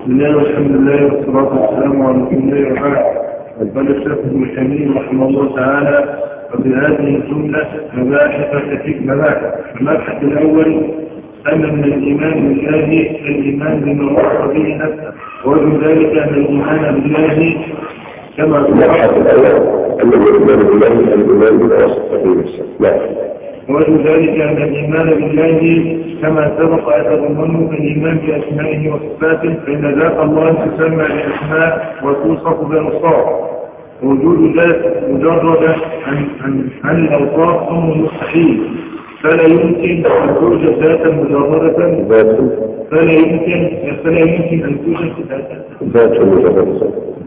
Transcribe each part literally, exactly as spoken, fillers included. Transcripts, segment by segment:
بسم الله والحمد لله والصلاة والسلام على رسول الله وبعد. قال الشيخ ابن تيمية رحمه الله تعالى: وفي هذه الجملة مباحث كثير مباحث. المبحث الأول أن من الإيمان بالله الإيمان بما وصف به نفسه، ومن ذلك أن الإيمان بالله كما المبحث الأول أن الإيمان بالله الإيمان بما وصف به نفسه. نعم. ومن ذلك أن الإيمان بالله كما سبق يتضمن الإيمان بأسمائه وصفاته، فإن ذات الله تسمى بالأسماء وتوصف بالأوصاف، ووجود ذات مجرد عن عن عن الأوصاف أمر مستحيل، فلا يمكن أن توجد ذاتا مجردة فلا يمكن فلا يمكن أن توجد ذات مجردة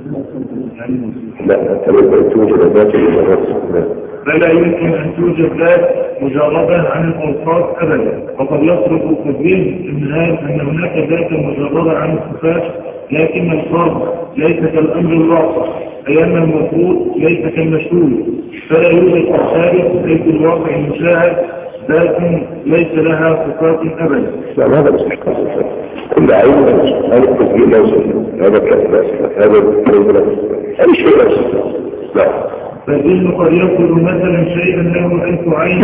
لا توجد ذات مجردة فلا يمكن أن توجد ذات مجردة عن الأوصاف أبدا. وقد يصرف التدريب أن هناك ذات مجردة عن الصفات، لكن الفرق ليس كالأمر الواقع، أي أن المفروض ليس كالمشهود، فلا يوجد الثالث ليس الواقع المشاهد ذات ليس لها صفات أبدا. لا، هذا مش حكاية صفات. كل عين هذا التسجيل لا صفات، هذا كذا صفات، هذا كذا هذا شيء لا صفات. لا. فالذهن قد يقول مثلا شيئا له ألف عين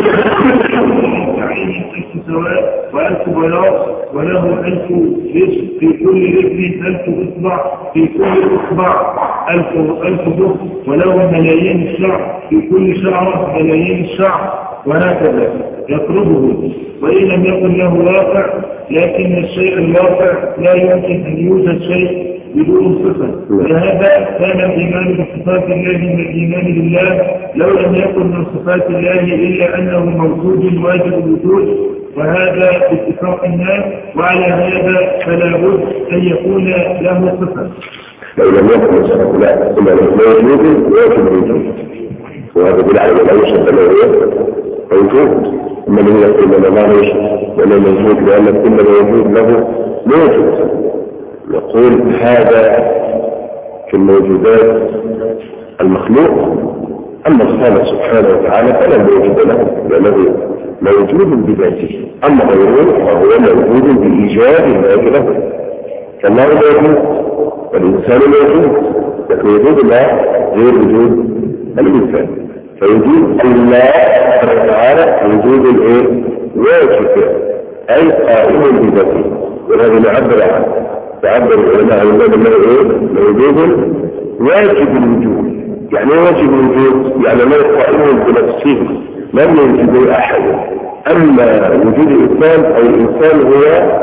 عين ألف سواء وألف بياض، وله ألف رجل، في كل رجل ألف إصبع، في كل إصبع ألف ألف ضفر، وله ملايين الشعر، في كل شعرة ملايين الشعر، وهكذا يقربه. وإن لم يكن له واقع، لكن الشيء الواقع لا يمكن أن يوجد شيء بدون صفة. ولهذا كان الإيمان بصفات الله من الإيمان بالله، لو لم يكن من صفات الله إلا أنه موجود واجب الوجود، وهذا باتفاق الناس، وعلى هذا فلا بد أن يكون له صفة. لو لم يكن صفة لا إلا موجود واجب الوجود، وهذا بالعلم لا يوجد له موجود. أما من يقول لنا ما يوجد ولا موجود، لأن كل موجود له موجود. نقول هذا في الموجودات المخلوق، أما الخالق سبحانه وتعالى فلا موجود له، لأنه موجود بذاته. أما غيره فهو موجود بإيجاد الله له، كالله موجود والإنسان موجود، لكن وجود الله غير وجود الإنسان. فوجود الله سبحانه وتعالى وجود الايه؟ واجب، أي قائم بذاته. وهذا نعبر عنه تعبر العلماء عن الله انه ايه؟ موجود واجب الوجود. يعني واجب الوجود يعني لا قائم بنفسه، لم يوجد احد. اما وجود الانسان او الانسان هو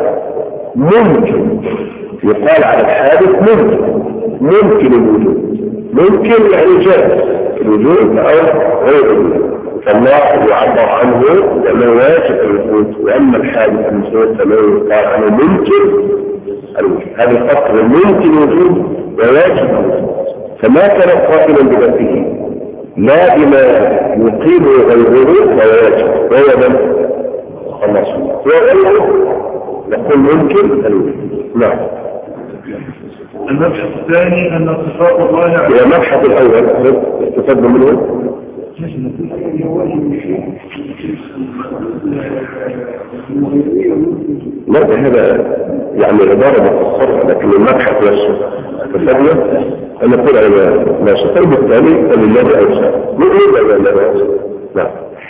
ممكن، يقال على الحادث ممكن ممكن الوجود، ممكن يعني جائز الوجود او غير الوجود. فالله يعبر عنه لانه واجب الوجود، واما الحادث المسلم فما يقال عنه ممكن الوجود. هذا الفرق ممكن وجود وواجب وجود. فما كان قائما بذاته لا بما يقيمه غيره فواجب، وهو من الله سبحانه وغيره نقول ممكن الوجود. نعم. المبحث الثاني أن صفات الله عز المبحث الأول تفضل منه. لا هذا يعني عبارة مفصلة، لكن المبحث نفسه تفضل أن نقول على ما شكل بالتالي لله أوسع نقول على الله أوسع. نعم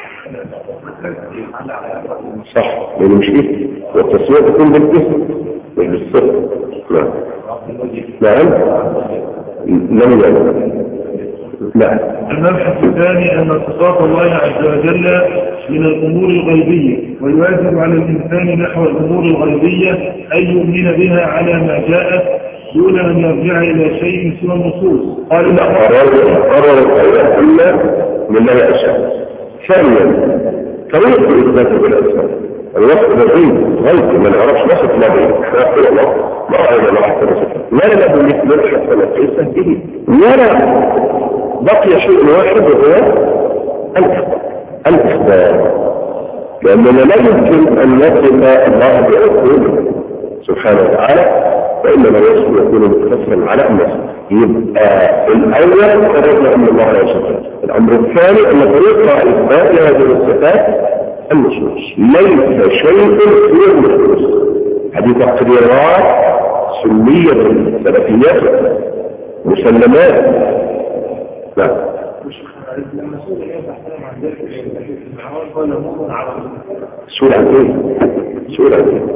صح، لأنه مش إيه والتصوير تكون بالجسم مش بالصفر. نعم نعم لم يعلم. لا. المبحث الثاني أن صفات الله عز وجل من الأمور الغيبية، ويواجب على الإنسان نحو الأمور الغيبية أن يؤمن بها على ما جاءت دون أن يرجع إلى شيء سوى النصوص. قال لا قرر الآيات إلا من الله أشياء. ثانيا طريق الإثبات بالأسماء، الوصف بالغيب غيب ما نعرفش نصف نبي يقول الله ما رأينا الله حتى نصفه، لا نبي مثل حتى نقيسه به، ولا بقي شيء واحد وهو الإخبار. الإخبار لأننا لا يمكن أن نصف الله بعقوله سبحانه وتعالى، فإنما يصف يكون متفصلا على الناس. يبقى الأول قررنا أن الله لا يصفه. الأمر الثاني أن طريقة إثبات هذه الصفات النصوص، ليس شيء في النصوص. هذه تقريرات سنية سلفيات مسلمات. لا سؤال عن ايه؟ سؤال عن ايه؟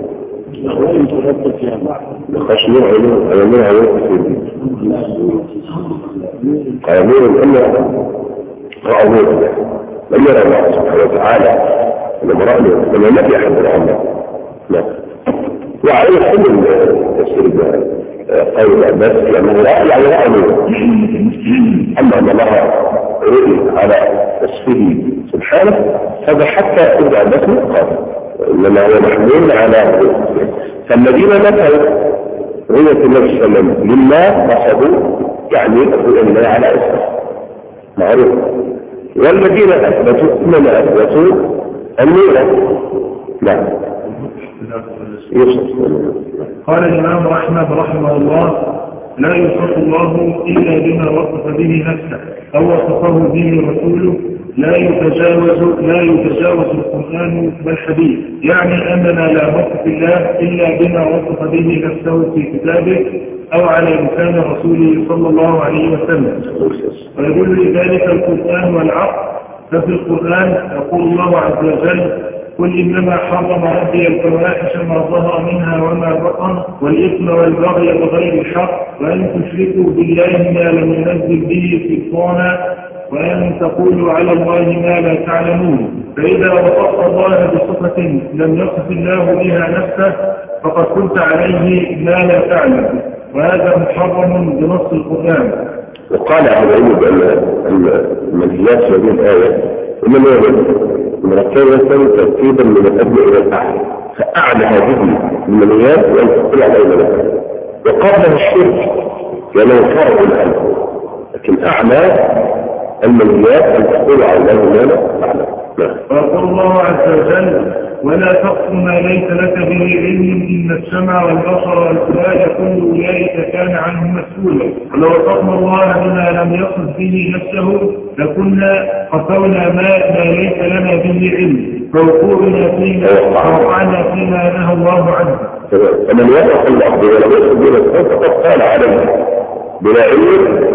خشنين عينون عينون عينون قيمون الأمر رأوه لم يرى الله سبحانه وتعالى لما رأيه لما نبي أحد الله. لا وعليه حل السيد قول الناس لأنه رأي على رأيه. أما أن الله رؤي على وصفه سبحانه هذا حتى إذا الناس مقام إنما هو محمول على رؤيته. فالذين نفوا رؤية النبي صلى الله عليه وسلم لله نصبوا يعني رؤية الله على اسمه معروف. والذين أثبتوا إنما أثبتوا النور. لا يوصف. قال الإمام أحمد رحمه الله لا يوصف الله إلا بما وصف به نفسه أو وصفه به رسوله. لا يتجاوز لا يتجاوز القرآن والحديث، يعني أننا لا نصف الله إلا بما وصف به نفسه في كتابه أو على لسان رسوله صلى الله عليه وسلم. ويدل لذلك القرآن والعقل. ففي القرآن يقول الله عز وجل قل إنما حرم ربي الفواحش ما ظهر منها وما بطن والإثم والبغي بغير الحق وأن تشركوا بالله ما لم ينزل به سلطانا وأن تقولوا على الله ما لا تعلمون. فإذا وصفت الله بصفة لم يصف الله بها نفسه فقد كنت عليه ما لا تعلم، وهذا محرم بنص القرآن. وقال أهل العلم بأن المنهيات في هذه الآية إنما مرتبة ترتيبا من الأدنى إلى الأعلى، فأعلى هذه المنهيات وأن تقول على المنهيات، وقبلها الشرك لأنه فرع الأمر، لكن أعلى المنهيات أن تقول على الله ما لا تعلم. ويقول الله عز وجل ولا تقف ما ليس لك به علم إن السمع والبصر والفؤاد كل أولئك كان عنه مسؤولا. ولو وصفنا الله بما لم يصف به نفسه لكنا قفونا ما ما ليس لنا به علم فوقوعنا فيما وقعنا فيما نهى الله عنه. فمن يصف الله بما لم يصف به نفسه فقد قال عليه بلا علم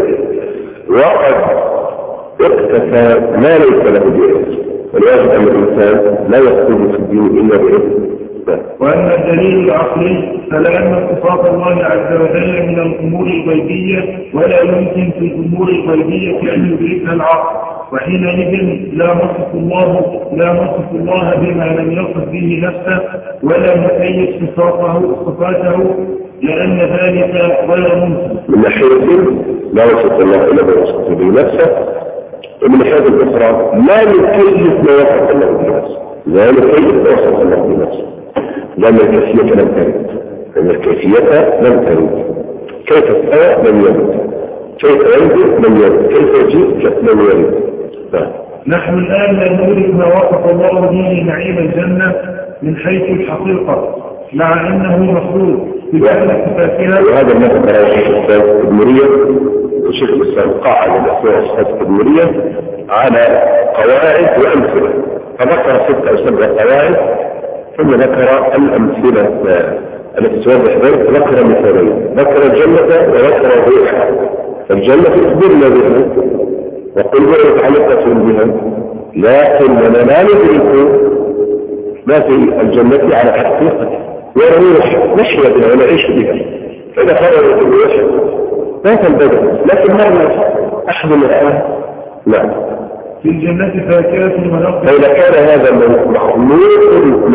وقد اقتفى ما ليس له به علم. والواجب أن الإنسان لا يخرج في الدين إلا بإذن. وأما الدليل العقلي فلأن صفات الله عز وجل من الأمور الغيبية ولا يمكن في الأمور الغيبية أن يدركها العقل، وحينئذ لا نصف الله لا نصف الله بما لم يصف به نفسه ولا نكيف صفاته صفاته لأن ذلك غير ممكن. من ناحية لا يصف الله إلا بما وصف به نفسه، ومن ناحية الأخرى لا نكيف ما وصف الله بنفسه، لا نكيف ما وصف الله بنفسه، لأن الكيفية لم ترد، لأن الكيفية لم ترد. كيف استوى لم يرد، كيف ينزل لم يرد، كيف يجيء لم يرد. نحن الآن لا ندرك ما وصف الله به نعيم الجنة من حيث الحقيقة مع أنه مخلوق بجانب صفاتها. وهذا ما ذكره الشيخ الإسلام التدمرية الشيخ الإسلام قاعد الأسماء والصفات التدمرية على قواعد وأمثلة، فذكر ستة أو سبع قواعد ثم ذكر الأمثلة التي توضح ذلك. ذكر مثالين، ذكر الجنة وذكر الروح. الجنة أخبرنا بها وقل ما يتعلق بها، لكننا لا ندرك ما في الجنة على حقيقته، والروح نحيا بها ونعيش بها، فإذا خرجت الروح لا تنبدأ، لكن مرة أحد الآن نعم في الجنة فاكهة ونخل. فإذا كان هذا مخلوق موجود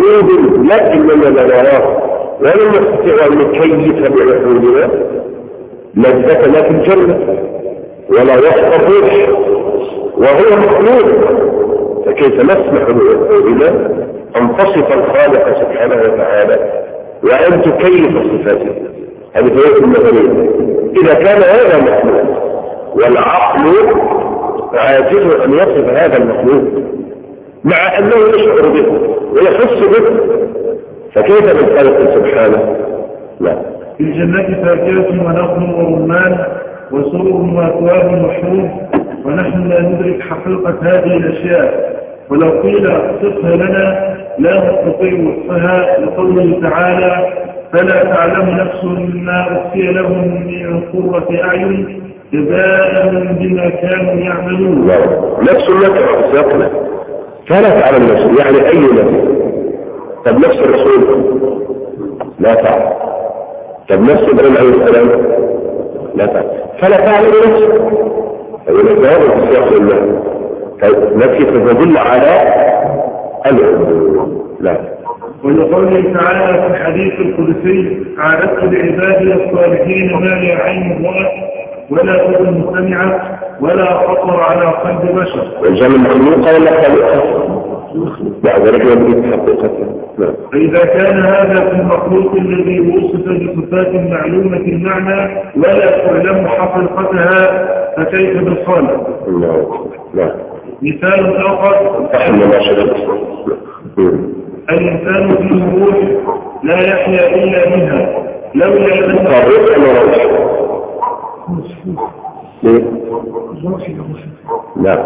لكننا لا نراه ولم نستطيع أن نكيف بعقولنا لذة ما في الجنة ولا وصف الروح وهو مخلوق، فكيف نسمح بعقولنا أن تصف الخالق سبحانه وتعالى وأن تكيف صفاته؟ هذه فائدة المثالية. إذا كان هذا مخلوق والعقل عاجز أن يصف هذا المخلوق مع أنه يشعر به ويحس به، فكيف بالخالق سبحانه؟ لا. في الجنة فاكهة ونخل ورمان وسرر وأكواب محروم، ونحن لا ندرك حقيقة هذه الأشياء، ولو قيل صفها لنا لا نستطيع وصفها لقوله تعالى فلا تعلم نفس ما أخفي لهم من قرة أعين جزاء بما كانوا يعملون. نفس النكرة سيقنا فلا تعلم نفس يعني أي نفس. طب نفس الرسول لا تعلم. طب نفس إبراهيم عليه السلام لا تعلم. فلا تعلم نفس أقول لك جواب في سياق الله نفسي تدل على العلم. لا ولقوله تعالى في الحديث القدسي عادت لعبادي الصالحين ما لا عين رأت ولا أذن سمعت ولا خطر على قلب بشر. والجمع المخلوقة ولا خالقة؟ بعد ذلك يمكن حقيقته. فإذا كان هذا في المخلوق الذي وصف بصفات معلومة المعنى ولا تعلم حقيقتها فكيف بالخالق؟ لا. مثال آخر الإنسان فيه روح لا يحيا إلا منها لولا أن الروح ولا روح؟ ليه؟ لا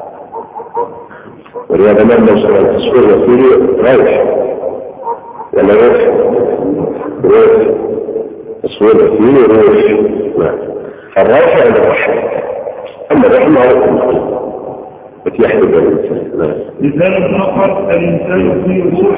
ولهذا ما نوصل التصوير وفيه روح ولا روح؟ روح تصوير وفيه روح. لا فالروح يعني الروح أما الروح ما هو بتيحدث الإنسان. مثال آخر الإنسان فيه روح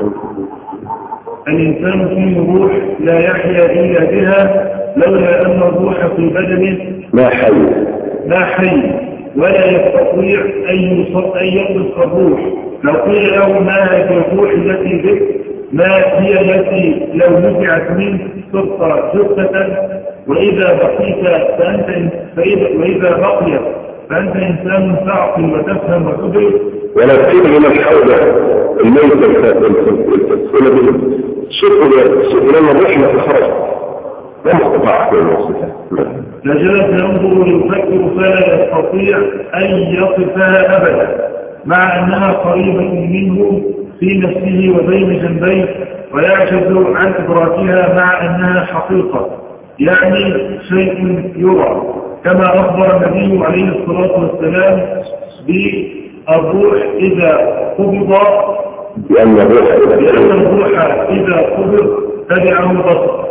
الإنسان فيه روح لا يحيا إلا بها لولا أن الروح في بدنه لا حي لا حي ولا يستطيع أن يطلق الروح. لو قيل له ما هذه الروح التي بك ما هي التي لو نزعت منه صرت جثة وإذا بقيت فأنت فإذا وإذا بقيت فأنت إنسان تعقل وتفهم وتدرك. ولا تقيل من الحوضة الميتة والتسكينة شوفوا لنا الرحمة خرج ما استطاع أحد الوصفة. لجلس ينظر ويفكر فلا يستطيع أن يصفها أبدا مع أنها قريبة منه في نفسه وبين جنبيه ويعجز عن إدراكها مع أنها حقيقة يعني شيء يرى كما أخبر النبي عليه الصلاة والسلام بالروح إذا قبض بأن الروح إذا قبض تبعه البصر.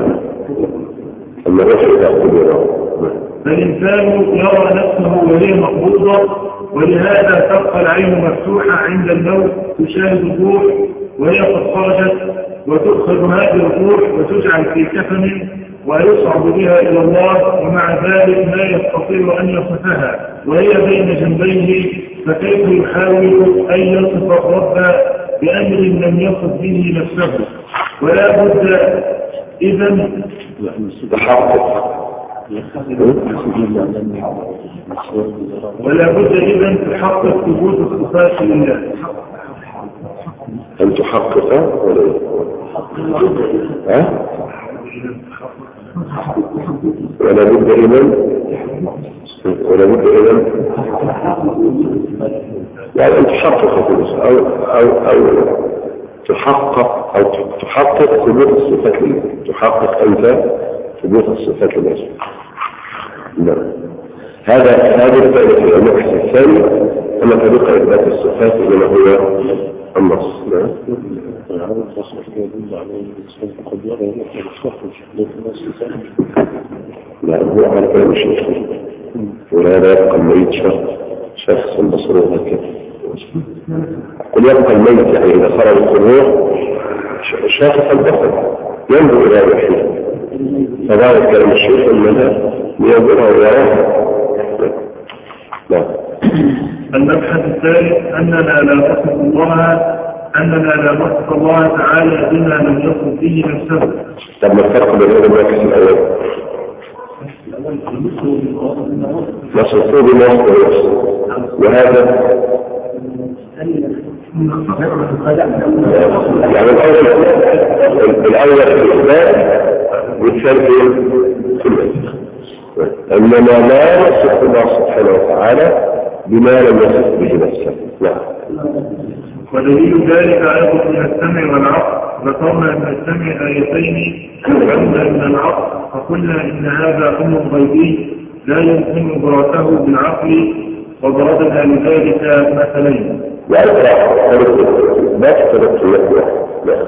أما الروح إذا قبض فالإنسان يرى نفسه وهي مقبوضة ولهذا تبقى العين مفتوحة عند الموت تشاهد الروح وهي قد خرجت وتؤخذ هذه الروح وتجعل في كفن ويصعد بها إلى الله ومع ذلك لا يستطيع أن يصفها وهي بين جنبيه فكيف يحاول أن يصف الرب بأمر لم يصف به نفسه. ولا بد إذن تحقق ولا بد إذن تحقق ثبوت الصفات لله. أن تحقق ولا ها ولا بد إذن ولا بد إذن يعني أن تحقق أو أو أو تحقق أو تحقق ثبوت الصفات لله. تحقق أنت ثبوت الصفات لله. نعم هذا هذا الفائدة المبحث الثاني أما طريقة إثبات الصفات إنما هو النص. نعم لا هو على كلام الشيخ ولا يبقى الميت شخص بصره هكذا. قل يبقى الميت يعني إذا خرج الروح شاخص البصر ينظر إلى روحه فذلك كلام الشيخ أننا ينظر إلى لا. المبحث الثالث أننا لا نصف الله أننا لا نصف الله تعالى بما لم يصف به نفسه. طب ما الفرق بين هذا المركز الأول؟ نصفه بما يصف نفسه وهذا يعني الأول الأول في الإثبات والثاني في الإثبات. إنما لا يصف الله سبحانه وتعالى بما لم يصف به نفسه. نعم ودليل ذلك أيضا من السمع والعقل. ذكرنا من السمع آيتين وقلنا من العقل فقلنا إن هذا أمر غيبي لا يمكن إدراكه بالعقل وضربنا لذلك مثلين. لا إدراك ما تترك لك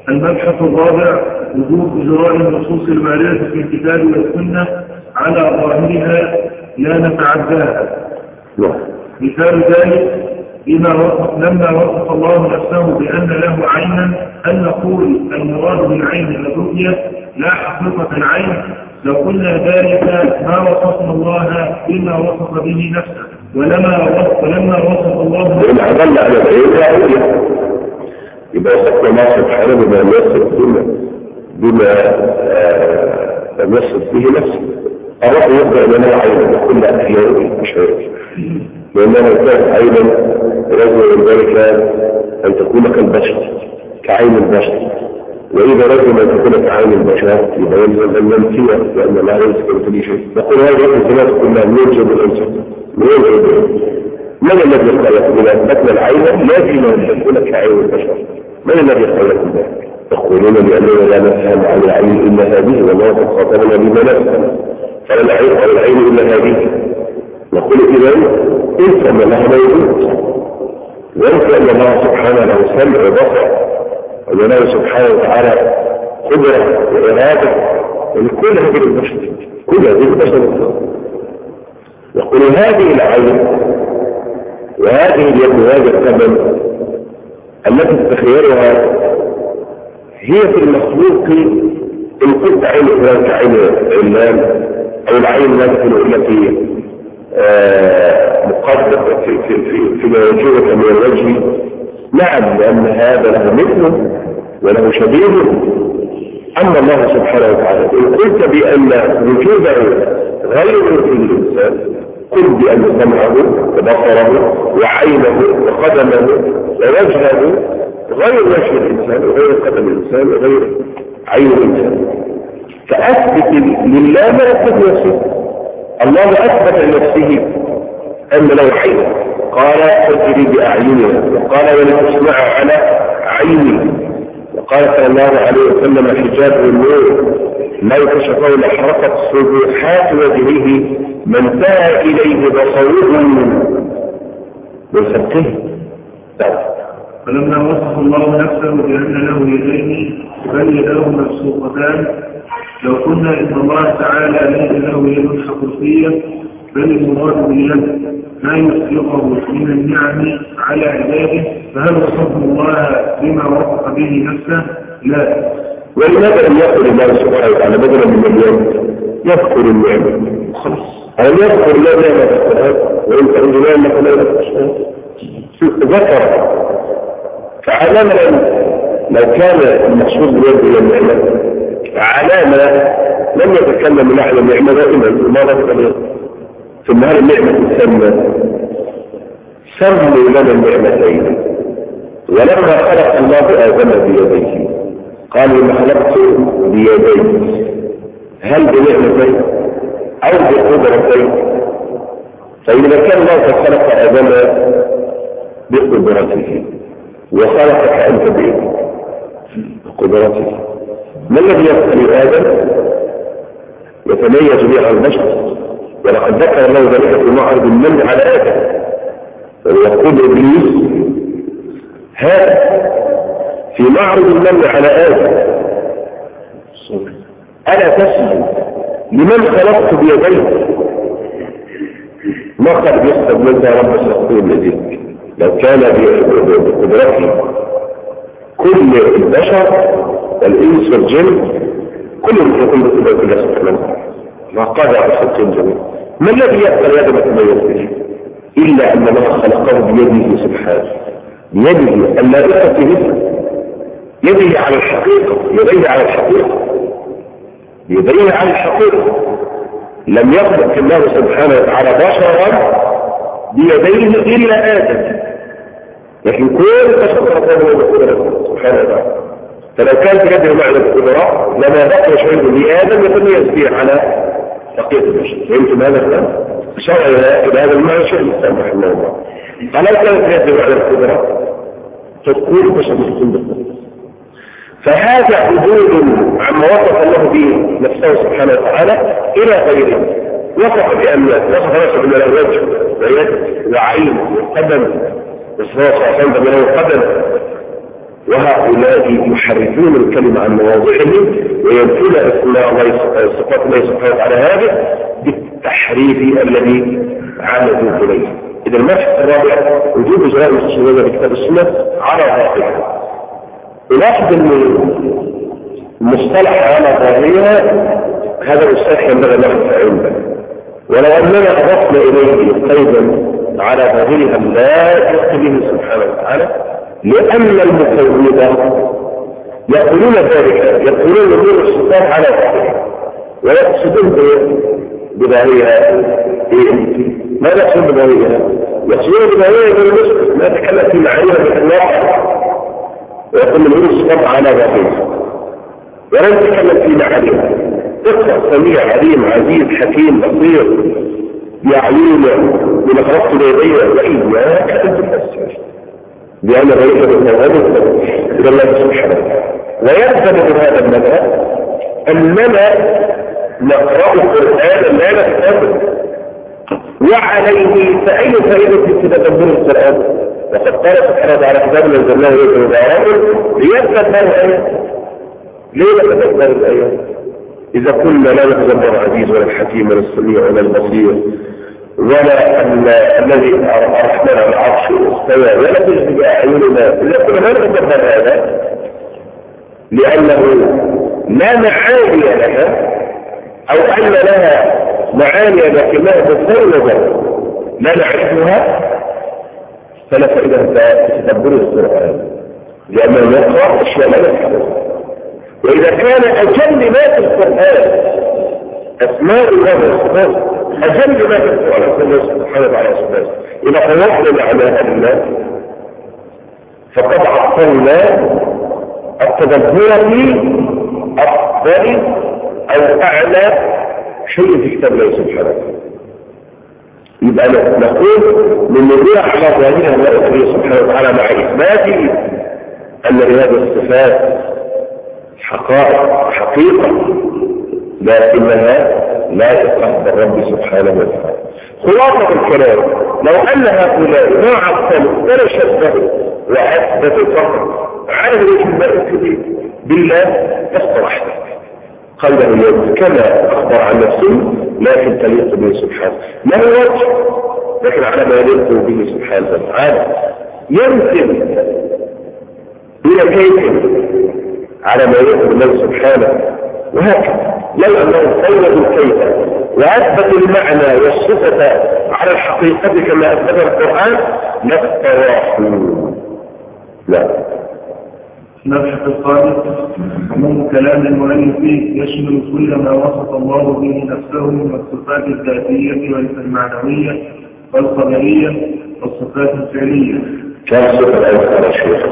المبحث الرابع وجوب إجراء النصوص الواردة في الكتاب والسنة على ظاهرها لا نتعداها. مثال ذلك بما وصف لما وصف الله نفسه بأن له عينا أن نقول المراد بالعين الرؤية لا حقيقة العين، لو قلنا ذلك ما وصفنا الله بما وصف به نفسه، ولما وصف ولما وصف الله إن أضل على العين لا رؤية، يبقى وصفنا الله سبحانه بما يصف بما لم يصف به نفسه. الرب يبدأ لنا عينا نقول لا هي رؤية مش عين، لأنها كانت عينا رجل من ذلك أن تكون كالبشر كعين البشر، وإذا رجل أن تكون كعين البشر يبقى يلزم أن ننفيه لأن لا يمسك مثل شيء. نقول هذه الزمات كلها من يوجد الإنسان من يوجد من الذي خلق بنا مثل العين لازم أن تكون كعين البشر. من الذي خلق بنا؟ يقولون لأننا لا نفهم عن العين إلا هذه والله قد خاطبنا بما نفهم، فلا العين عن العين إلا هذه. نقول إذا انت أن الله موجود، وانت أن الله سبحانه له سمع وبصر، وأن الله سبحانه وتعالى قدرة وإرادة، ولكل هذه البشر كل هذه البشر. يقول هذه العين وهذه اليد وهذا الثمن التي تتخيلها هي في المخلوق إن كنت عين فلان كعين علام أو العين التي مقدر في في في في وجهك من الوجه. نعم، لأن هذا له مثله وله شبيه. أما الله سبحانه وتعالى إن قلت بأن وجوده غير في الإنسان، قل بأن سمعه وبصره وعينه وقدمه ووجهه غير وجه الإنسان وغير قدم الإنسان وغير عين الإنسان، فأثبت لله ما أثبت نفسه. الله أثبت لنفسه أن له عين، قال تجري بأعيننا، وقال ولتسمع على عيني، وقال صلى الله عليه وسلم حجاب النور لو كشفه لحرقت صبحات وجهه ما انتهى إليه بصره من خلقه. فلما وصف الله نفسه بأن له يدين بل يداه مبسوطتان، لو قلنا إن الله تعالى ليس له يد حقيقية بل المراد باليد ما يسلقه من النعم على عباده، فهل وصف الله بما وصف به نفسه؟ لا. ولماذا لم يذكر الله سبحانه وتعالى بدلا من اليد يذكر النعمة؟ خلاص ألم يذكر الله نعمة القرآن وإن تعودوا نعمة لا ذكر. فعلامة لو كان المقصود باليد هي النعمة علامة لم يتكلم من أحد النعمة دائما ما ذكر في النهار النعمة تسمى سموا لنا النعمتين. ولما خلق الله آدم بيديه قال لما خلقت بيديه هل بنعمتين أو بقدرتين؟ فإذا كان الله قد خلق آدم بقدرته وخلقك أنت بقدرته، ما الذي يخلق آدم يتميز به عن البشر؟ ولقد ذكر الله ذلك في معرض المن على آدم، ويقول إبليس هذا في معرض المن على آدم ألا تسأل لمن خلقت بيديك؟ ما قد يحسب منك رب السقطين لديك لو كان بقدرته كل البشر والإنس والجن كلهم يكون بقدرة الله سبحانه ما قادر على السقطين جميعا. ما الذي يأتي هذا ما تميز به إلا أن الله خلقه بيده سبحانه، بيده اللائقة مثله، يده على الحقيقة، يديه على الحقيقة، يديه على الحقيقة. لم يخلق الله سبحانه وتعالى بشرا بيديه إلا آدم، لكن كل بشر ربنا بقدرته سبحانه وتعالى. فلو كانت يده معنى القدرة لما بقي شيء لآدم يتميز به على بقية البشر. فهمتم هذا الكلام؟ أشار إلى هذا المعنى شيء الإسلام رحمه الله. فلو كانت يده معنى القدرة تكون بشر مسلم بالقدرة. فهذا عدول عما وصف الله به نفسه سبحانه وتعالى إلى غيره. وصف بأملاك، وصف نفسه من الوجه ويد وعين وقدم، وصف نفسه له قدم وهؤلاء يحرفون الكلمة عن مواضعه وينفون اسماء الله صفات الله سبحانه وتعالى هذا بالتحريف الذي عمدوا إليه. إذا المبحث الرابع وجوب إجراء المستشهدين بكتاب السنة على ظاهرها. نلاحظ أن المصطلح على ظاهرها هذا المصطلح ينبغي نحن عنده، ولو أننا أضفنا إليه قيدا على ظاهرها لا يقتضيه سبحانه وتعالى، لأن المفوضة يقولون ذلك، يقولون نور الصفات على ظاهرها ويقصدون بظاهرها إيه؟ ماذا يقصدون بظاهرها؟ يقصدون بظاهرها بالنسبة ما يتكلم في معانيها بالإطلاق ويقول نور الصفات على ظاهرها ولا يتكلم في معانيها. اقرأ سميع عليم عزيز حكيم بصير يعلمنا من خلقت بيديه وإياك أن تفسر بأن ذلك بالتوابط إلى الله سبحانه. ويلزم بهذا المدى أننا نقرأ القرآن لا نستمر وعليه فأي فائدة في تدبر القرآن؟ وقد قال سبحانه وتعالى كتاب نزلناه إليكم مبارك ليتدبر الآيات. ليه نتدبر الآيات؟ إذا كنا لا نتدبر عزيز ولا الحكيم ولا السميع ولا البصير ولا الذي الرحمن على العرش استوى ولا تجد بأعيننا، إذا كنا لا نتدبر هذا لأنه لا معاني لها أو أن لها معاني لكنها مفوضة لا نعرفها، فلا فائدة في تدبر القرآن لأنه يقرأ أشياء لا نفهمها. وإذا كان أجل ما في القرآن أسماء الله وصفاته أجل ما في القرآن سبحانه وتعالى وصفاته إذا قلنا على الله فقد عطلنا التدبر في أفضل أو أعلى شيء في كتاب الله سبحانه وتعالى. يبقى نقول من نضيع على ظاهرها الله سبحانه وتعالى مع إثباته أن لهذه الصفات حقائق حقيقة لكنها لا تقهد الرب سبحانه وتعالى. خلاصة الكلام لو أن هؤلاء ما عطلوا ولا شبهوا وأثبتوا فقط على الوجه بالله فاصطلحت قلبه اليوم كما أخبر عن نفسه لكن تليق به سبحانه لا هو وجه لكن على ما يليق به سبحانه وتعالى يمكن إلى كيف على ما يليق بالله سبحانه وهكذا. لو أنه فوضوا الكيف وأثبتوا المعنى والصفة على الحقيقة كما أثبت القرآن لاستراحوا. لا المبحث الخامس عموم كلام المؤلف يشمل كل ما وصف الله به نفسه من الصفات الذاتية والمعنوية والخبرية والصفات الفعلية. كم صفة أيضا يا شيخ؟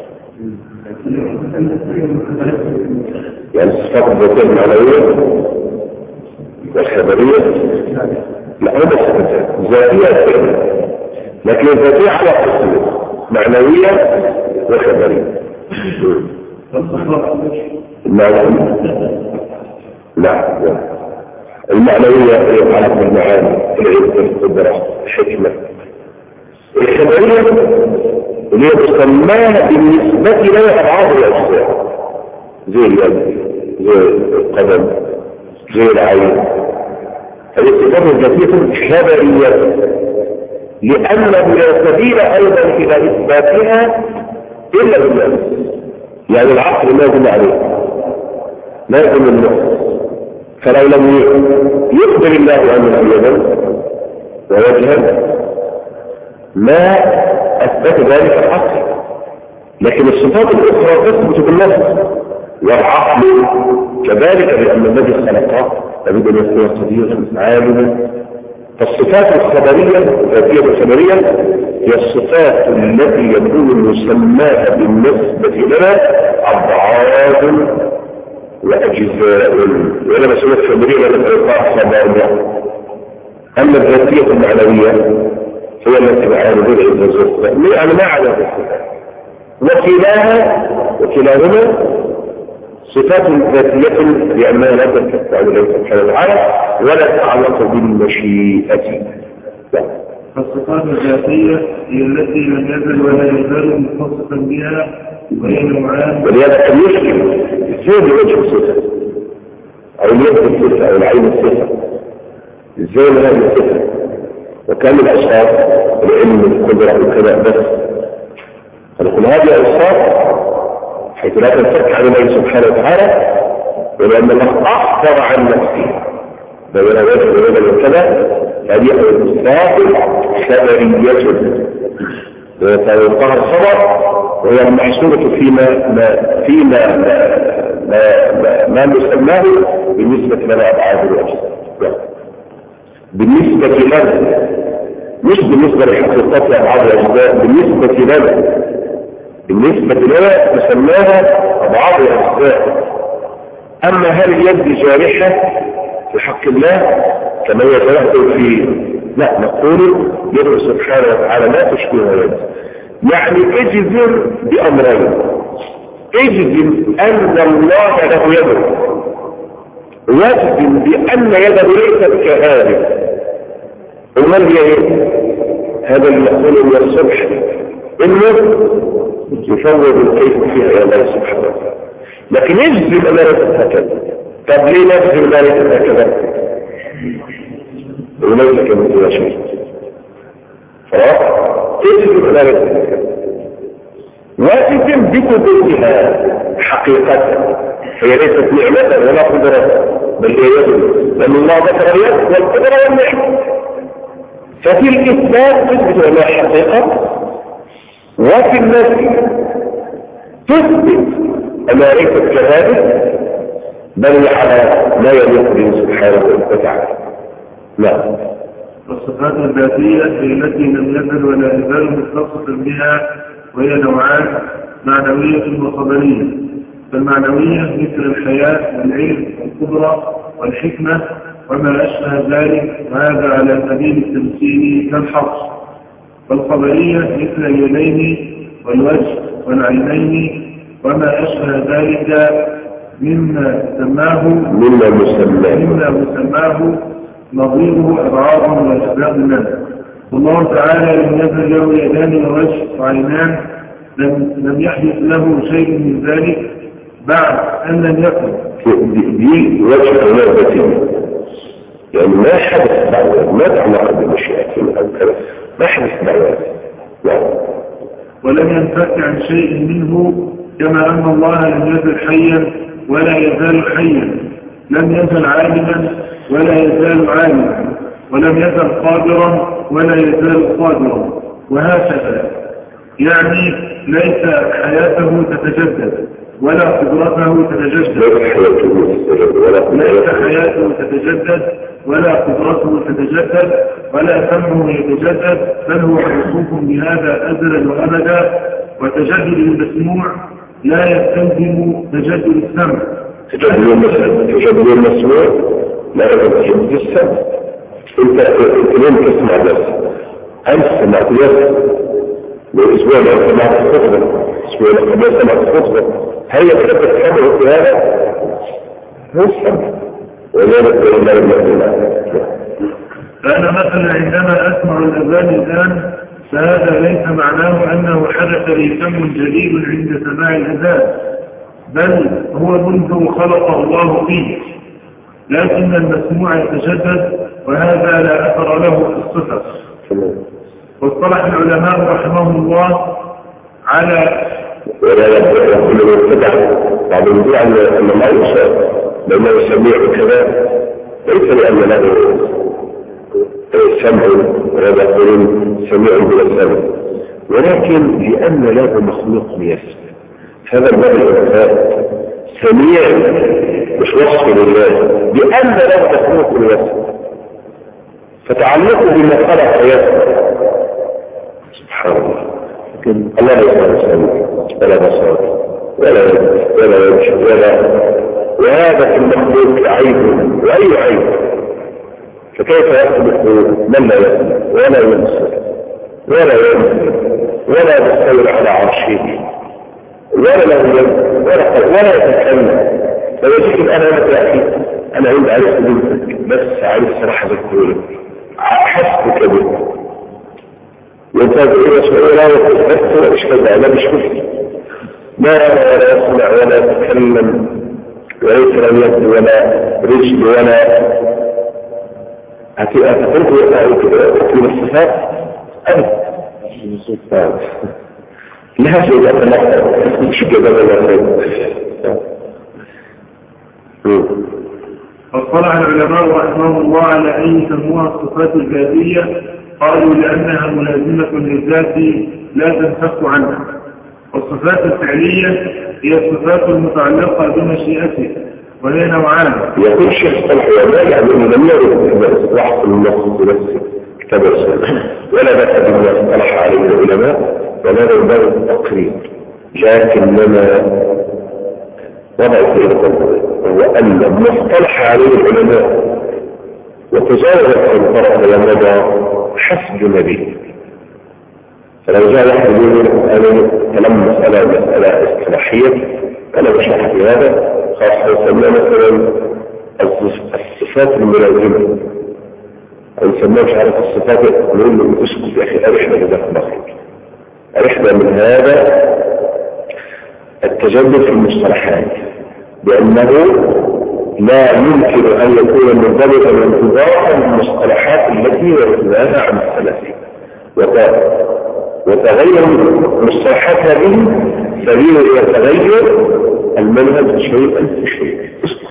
يعني الصفات الذاتية المعنوية والخبرية؟ لا هذا الصفات ذاتية لكن الذاتية على قسم معنوية وخبرية. المعنوية لا المعنوية يتعلق بالمعاني العلم القدرة الحكمة. الخبرية اللي تسماها بالنسبة لها أبعاد الأجزاء زي اليد زي القدم زي العين. هذه الصفات الذاتية خبرية لأنه لا سبيل أيضا إلى إثباتها إلا بالله. يعني العقل ما يدل عليه ما يدل النفس، فلو لم يخبر الله عنه يدا ووجها ما أثبت ذلك العقل. لكن الصفات الأخرى تثبت بالنفس والعقل كذلك لأن الذي خلقه لابد أن يكون قديرا عالما. فالصفات الخبرية الذاتية الخبرية هي الصفات التي يكون مسماها بالنسبة لنا أبعاد وأجزاء ولا مسؤولية خبرية ولا إلقاء خبرية. أما الذاتية المعنوية هي التي بعد ذلك الزوجة يعني ما على الصفات وكلاها وكلاهما صفات ذاتية لأنها لا تنفع عن الله سبحانه وتعالى ولا تتعلق بالمشيئة. فالصفات الذاتية هي التي لم يزل ولا يزال متصفا بها وهي نوعان. ولهذا كان يشكل ازاي بوجه الصفة او اليد الصفة او العين الصفة، ازاي من هذه الصفة؟ وكان الاشخاص العلم القدرة وكذا بس فنقول هذه اوصاف حيث لا تنفك عن الله سبحانه وتعالى، ولأن الله أخبر عن نفسه بين وجه وبين وكذا هذه أوصاف خبرية ويتوقع الخبر وهي المحصورة فيما ما فيما ما, ما, ما نسماه بالنسبة لنا أبعاد الأجزاء، بالنسبة لنا مش بالنسبة لحقيقات أبعاد الأجزاء، بالنسبة لنا بالنسبة لنا نسماها أبعاد الأجزاء. أما هل اليد جارحة في حق الله كما يتوقع في لا نقول يد سبحانه وتعالى لا تشبه يد، يعني اجزم بأمرين، اجزم أن الله له يد واجزم بأن يده ليست كهذه. ومن هي هذا اللي يقول من الصبح انه يفوض الكيف فيها يا الله سبحانه وتعالى، لكن يجزم أن ليست هكذا. طب ليه نجزم أن ليست هكذا؟ وليس كمثل شيء خلاص تجزم أن ليست هكذا واجزم بقدرتها حقيقة، هي ليست نعمة ولا قدرة بل هي يد، لأن الله ذكر اليد والقدرة والنعمة، ففي الإثبات تثبت أنها حقيقة، وفي النفي تثبت أنها ليست كذلك بل على ما يليق به سبحانه وتعالى. نعم. والصفات الذاتية هي التي لم يزل ولا يزال متصفا بها، وهي نوعان معنوية وخبرية. فالمعنوية مثل الحياة والعلم والقدرة والحكمة وما أشبه ذلك، وهذا على سبيل التمثيل كالحصر. والخبرية مثل اليدين والوجه والعينين وما أشبه ذلك مما سماه مما مسماه مما مسماه نظيره أبعاد وأسباب لنا. والله تعالى لم يزل له يدان ووجه وعينان، لم لم يحدث له شيء من ذلك بعد أن لم يكن. دي وجه نازلة يعني ما حدث بعد، ما تعلق بمشيئته أو كذا، ما حدث بعد يعني. ولم ينفك عن شيء منه، كما أن الله لم يزل حيا ولا يزال حيا، لم يزل عالما ولا يزال عالما، ولم يزل قادرا ولا يزال قادرا، وهكذا. يعني ليس حياته تتجدد ولا قدرته تتجدد، ليس حياته تتجدد ولا قدرته تتجدد ولا سمعه يتجدد، بل هو موصوف بهذا أزلا وأبدا. وتجدد المسموع لا يستلزم تجدد السمع. تجدد المسموع لا يستلزم السمع. انت اليوم تسمع بس، امس سمعت بس، والاسبوع لو سمعت الخطبه، الاسبوع لو سمعت الخطبه، هل يتجدد السمع في هذا؟ هو السمع وذلك ولا يمكن. فأنا مثلا عندما أسمع الأذان الآن فهذا ليس معناه أنه حدث لي سمع جديد عند سماع الأذان، بل هو منذ خلق الله فيه، لكن المسموع يتجدد، وهذا لا أثر له في الصفة. واصطلح العلماء رحمهم الله على ولا يقول من اتبع بعض الوضوع أن الله يشاء لما يسميه كذا ليس لأن له سمع ولا يقولون سميع بلا سمع، ولكن لأن له مخلوق يسمع. هذا الباب الوفاء سميع مش وصف لله، لأن له مخلوق يسمع، فتعلقه بما خلق يسمع. سبحان الله. لكن الله لا يسمع ولا بصر ولا يد ولا وجه ولا، وهذا في المخلوق عيب وأي عيب، فكيف يخلق من لا يسمع ولا يبصر ولا يمسك ولا يستوي على عرشه ولا له يد ولا ولا يتكلم؟ فيجيك الآن أنا يا أخي أنا عند عرفت بنتك بس عرفت راح أذكرك حسبك بك وانت إذا سؤال لا يتذكر إيش كذا لا مش كفر ما ولا يسمع ولا يتكلم وليس له يد ولا رجل ولا أتقول الصفات أبدا لها شيء أتنقل شكرا لله. فاطلع العلماء رحمهم الله على أن يسموها الصفات الذاتية، قالوا لأنها ملازمة للذات لا تنفك عنها. والصفات الفعلية هي الصفات المتعلقة بمشيئته وهي نوعان. يقول الشيخ الحيوانات يعني لم يرد واحد من النص بنفسه كتاب السنة ولا بأس بما اصطلح عليه العلماء ولا ينبغي التقريب، لكننا وضع في القلب هو أن ما اصطلح عليه العلماء وتجاوز عن طرف المدى حسب نبيه. فلو جاء واحد يقول أنا كلام مسألة مسألة اصطلاحية أنا بشرح في هذا خاصة يسمى مثلا الصفات الملازمة أو يسمى مش عارف الصفات نقول له اسكت يا أخي أرحنا جزاك الله خير. أرحنا من هذا التجدد في المصطلحات بأنه لا يمكن أن يكون منضبطا وانضباطا بالمصطلحات التي ورثناها عن السلف وتغير مصطلحات هذه سبيل إلى تغير المنهج شيئا فشيئا.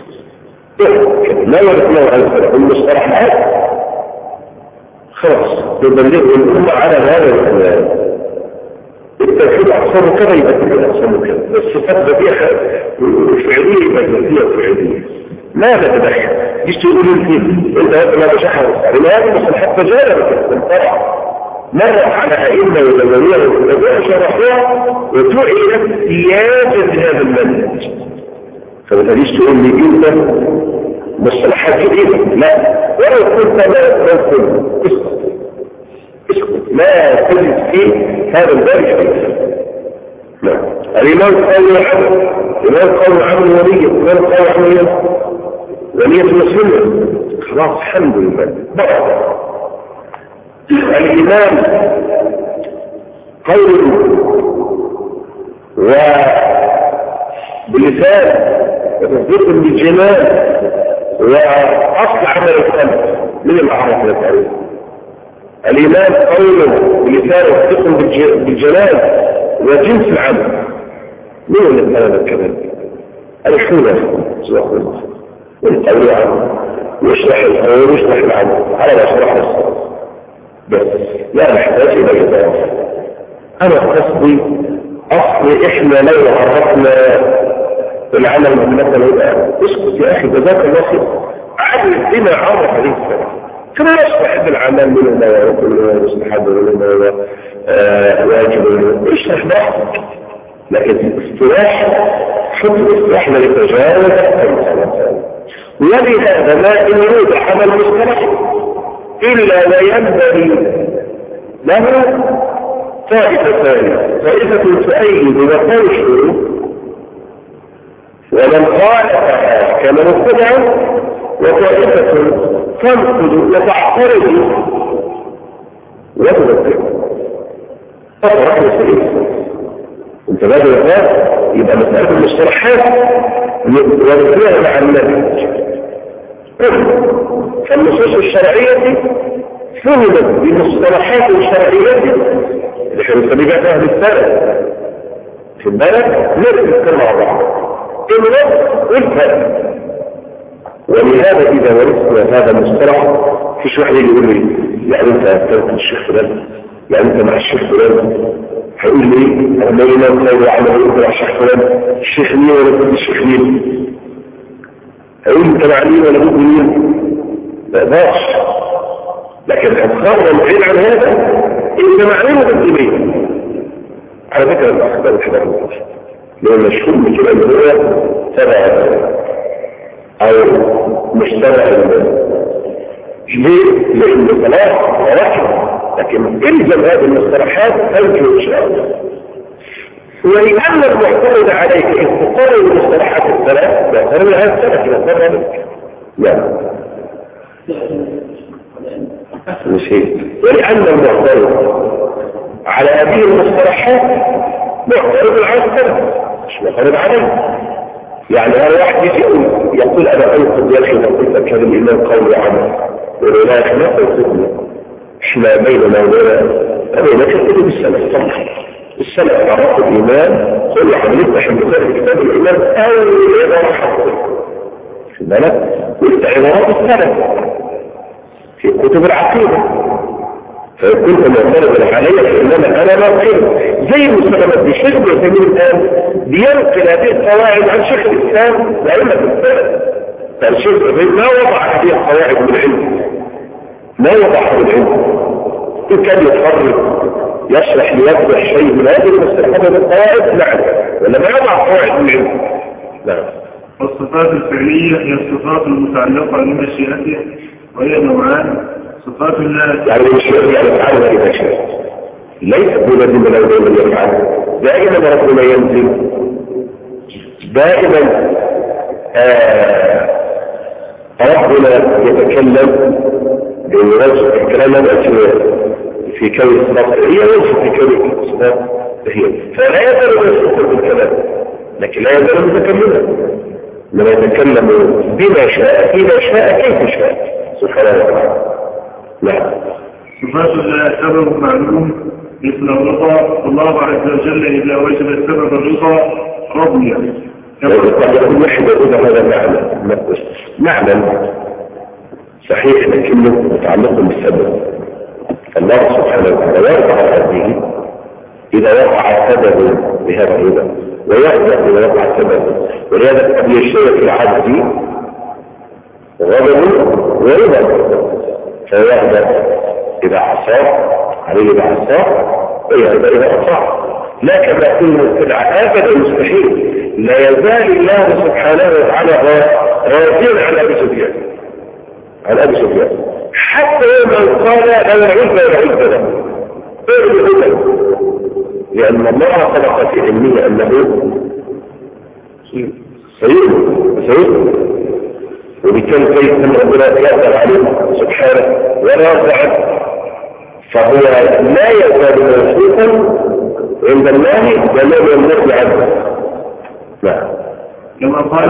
لا يرثناه عن السلف المصطلحات خلاص تبلغ الأمة على هذا الأمر. التوحيد أقسام كذا يبقى كذا أقسام كذا، الصفات ذاتية فعلية يبقى ذاتية فعلية لا تتدخل. يجي تقول الفيل انت ما بشحر لما هذه مصلحات تجارب تنطرح مرة على أئمة وزمانية وكذا شرحوها وتعيد سياسة هذا المنهج. فما تجيش تقول لي انت مصلحات جديدة لا، ولو كنت لا تنقل اسكت اسكت لا تجد فيه هذا الباب شيء. لا الإمام قول عمل الإمام قول عمل ولي الإمام قول عمل ولية مسلمة خلاص الحمد لله بقى. الإمام قول وبلسان وتصديق بالجمال وأصل عمل القلب من الأعراف التعريف. الإمام قوله بلسان وتصديق بالجلال وجنس العمل من اللي هذا الكلام الحولة سواء الله والقول عنه ويشرح الحول ويشرح العمل على ما شرح الصلاة بس لا نحتاج إلى إضافة. أنا قصدي أصل إحنا لو عرفنا العمل من مثلا يبقى اسكت يا أخي جزاك الله خير عدل بما عرف عليه السلام كما يشرح بالعمل منه ما يعرف منه ما يستحب منه ما واجب منه يشرح بحثك. لكن اصطلاح حط اصطلاحنا لتجاوز الأمثال ولهذا ما إن يريد عمل مصطلح إلا وينبغي له طائفة ثانية طائفة تؤيد وتنشر ومن خالفها كما ابتدع وطائفة تنقض وتعترض وتذكر فطرح مسئلة انت بعد الوقت يبقى مسألة المصطلحات ونسلها مع النبي. فالنصوص الشرعية فهمت بمصطلحات الشرعية اللي احنا نسميه بقى اهل السنة في البلد نرسل مع بعض النص والفهم. ولهذا إذا ورثنا هذا المصطلح فيش واحد يقول لي يعني انت أتكلم الشيخ فلان يعني انت مع الشيخ فلان هيقول لي أنا الإمام خير وعمل انت مع الشيخ فلان الشيخ مين ولا كنت الشيخ مين هيقول انت مع مين ولا كنت مين لا باش. لكن هتخرج بعيد عن هذا انت مع مين ولا كنت مين. على فكرة الأخبار الحضار المتوسط لو مشهور بكلام هو تبع او مش تبع ليه؟ لان الصلاة ورحمة لكن الزم هذه المصطلحات تنجو ان شاء الله. ولأن المعترض عليك استقرار المصطلحات الثلاث لا ترى هذا الثلاث لا ترى عليك لا نسيت. ولأن المعترض على هذه المصطلحات معترض على الثلاث مش معترض عليه. يعني هذا واحد يجي يقول انا انقض يا اخي نقول لك هذا الايمان قول وعمل ولا لا خلاف الخدمه احنا بيننا وبين بيننا كتب السلف فقط. السلف عرفوا الايمان قول وعمل يفتح المثال كتاب الايمان اول عباره حقه في بالك ويفتح عبارات السلف في كتب العقيده. فيكون معترض علي فانما انا ما قيل زي المسلمات دي شيخ ابن الان بينقل هذه القواعد عن شيخ الاسلام لائمه السلف. فالشيخ ابن ما وضع هذه القواعد بالعلم ما وضعها بالعلم ان كان يفرق يشرح ليوضح شيء من هذه المسألة هذه القواعد نعم ولا ما يضع قواعد بالعلم. نعم. والصفات الفعليه هي الصفات المتعلقه بمشيئته وهي نوعان. صفات الله يعني المشيئة يعني يفعل إذا شاء ليس بلازم لو دائما يفعل. دائما ربنا ينزل دائما آه ربنا يتكلم بوجه الكلام في كون الصفات هي وجه في كون الصفات هي فلا يزال يسوق بالكلام لكن لا يزال متكلما لما يتكلم بما شاء إذا شاء كيف شاء سبحانه وتعالى. نعم. صفات الله سبب معلوم مثل الرضا. الله عز وجل إذا وجد سبب الرضا رضي. يقول واحد يقول هذا معنى معنى صحيح لكنه متعلق بالسبب. الله سبحانه وتعالى يرضى على عبده إذا وقع سبب بهذا الرضا ويغضب إذا وقع سبب. ولهذا قد يشترك في العبد غضب ورضا فيغضب إذا عصاه عليه إذا عصاه ويغضب إذا أطاع. لا كما يقول المبتدع هذا مستحيل. لا يزال الله سبحانه وتعالى راضيا عن أبي سفيان عن أبي سفيان حتى يوم قال أنا عزة ولا عزة له لأن الله خلق في علمه أنه سيد سيد وبالتالي كيف أن ربنا يقدر عليه سبحانه ولا يرضى فهو لا يزال موثوقا عند الله ولا يملك عنه. نعم. كما قال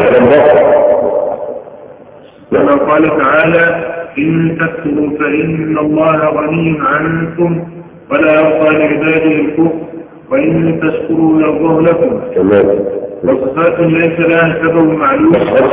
كما قال تعالى إن تكفروا فإن الله غني عنكم ولا يرضى لعباده الكفر وإن تشكروا يرضه لكم. تمام. وصفات ليس لها سبب معلوم.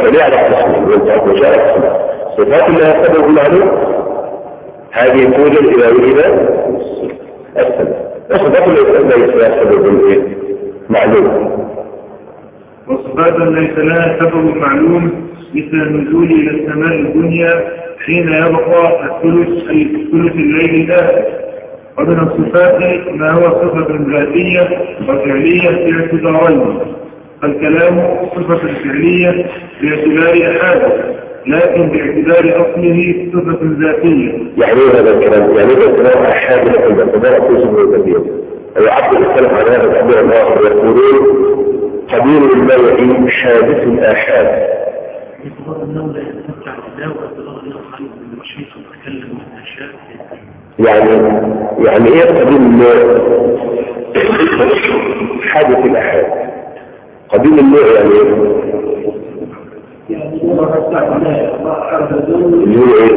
صفات لها سبب معلوم هذه توجد إلى وجد السبب. وصفات ليس لها سبب معلوم. وصفات ليس لها سبب معلوم مثل النزول إلى السماء الدنيا حين يبقى الثلث أي ثلث الليل الآخر. ومن الصفات ما هو صفة ذاتية وفعلية في اعتبارين. الكلام صفة فعلية باعتبار أحادث لكن باعتبار أصله صفة ذاتية. يعني هذا الكلام يعني هذا الكلام أحادث باعتبار صفة ذاتية. ويعبر السلف عن هذا الأمر الله ويقولون قدير الله يعين حادث الآحاد. باعتبار أنه لا يتمتع بالله واعتبار أنه خالق من المشيط وتكلم من الأشياء. يعني يعني ايه قديم حادث الأحاد قديم النوع يعني اللي هو ايه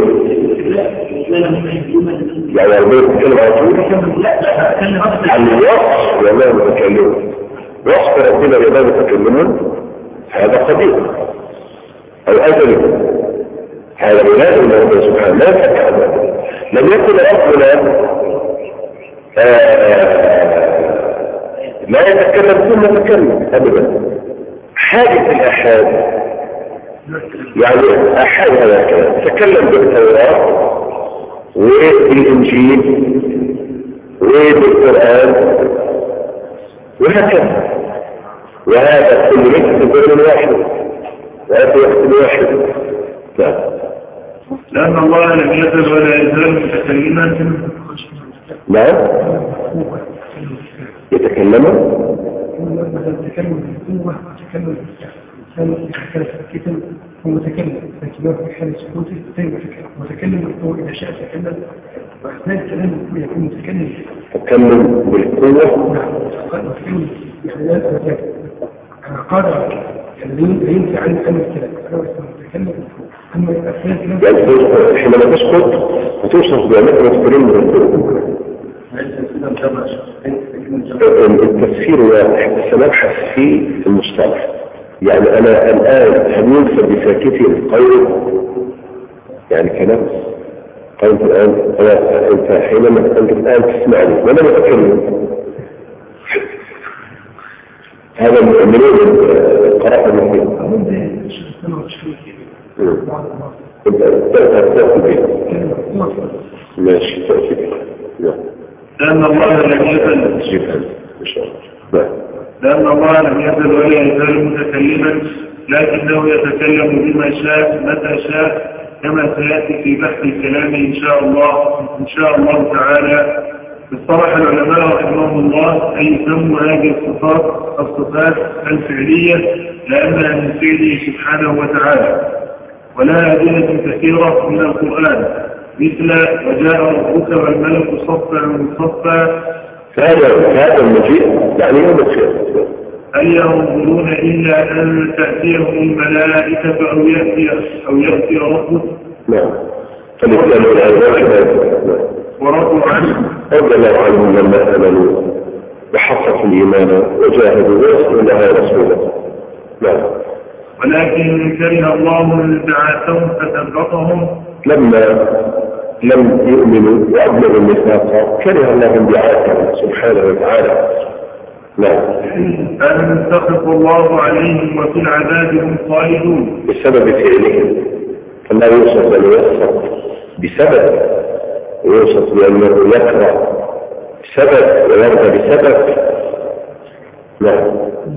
يعني ربنا بيتكلم على طول عن الوصف ولا متكلم وصف ربنا ولا متكلمون هذا قديم او ازلي هذا لازم ربنا سبحانه لا شك هذا لم يكن ربنا لا يتكلم ثم يتكلم ابدا. حادث الأحاد يعني أحد هذا الكلام تكلم بالتوراة وبالإنجيل وبالقرآن وهكذا وهذا كل يكتب بين واحد وهذا يكتب واحد. لأن الله لم يزل ولا يزال متكلما. نعم يتكلم يتكلم بالقوة ويتكلم الإنسان يتكلم في الكتاب هو متكلم لكن في حال سكوته متكلم بالقوة إذا شاء تكلم وأثناء الكلام يكون متكلم تكلم بالقوة. نعم متكلم يعني لا قادر يعني لا ينفع عن أمر كده أنا أتكلم أما الأسئلة يعني حينما تسقط وتوصف بأنك مستقيم من الدول التفسير واحد سنبحث فيه في المصطلح. يعني أنا الآن هل ينسب بساكتي القول يعني كلام قلت الآن أنا أنت حينما أنت الآن تسمعني وأنا متكلم هذا من القراءة المهمة انت تأتي به ماشي تأتي به لأن الله لم يزل جيبها إن شاء الله لأن الله لم يزل ولا يزال متكلما لكنه يتكلم بما شاء متى شاء كما سيأتي في بحث الكلام إن شاء الله إن شاء الله تعالى. اصطلح العلماء رحمهم الله أن يسموا هذه الصفات الصفات الفعلية لأنها من فعله سبحانه وتعالى، ولها أدلة كثيرة من القرآن مثل وجاء ربك والملك صفا صفا. هذا هذا المجيء يعني يوم القيامة. هل ينظرون إلا أن تأتيهم الملائكة أو يأتي أو يأتي ربك؟ نعم. فالإسلام الآن ورضوا عنه رضي الله عنهم لما آمنوا وحققوا الإيمان وجاهدوا ويصلوا لها رسوله. نعم. ولكن كره الله انبعاثهم فتنبطهم لما لم يؤمنوا وأبلغوا الميثاق كره الله انبعاثهم سبحانه وتعالى. نعم. أن سخط الله عليهم وفي العذاب هم خالدون بسبب فعلهم. فلا يوصف بل يسخط بسبب ويوصف بأنه يكره بسبب ويرضى بسبب. نعم.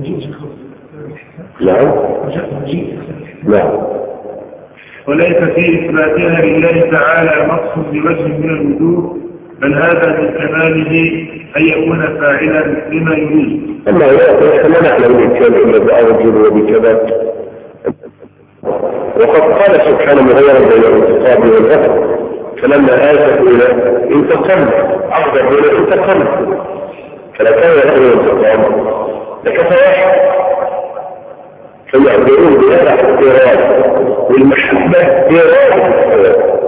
نعم. نعم. وليس في إثباتها لله تعالى نقص بوجه من الوجوه بل هذا من كماله أن يكون فاعلا لما يريد. أما لا نعلم الإنسان إلا بأوجه وبكذا. وقد قال سبحانه مغيرا بين الانتقام والغفر فلما آسفوا إلى انتقام أقدر إلى انتقام فلا كان يأخذ الانتقام لكفى واحد فيعبرون بهذا الإرادة والمحبة إرادة الحياة.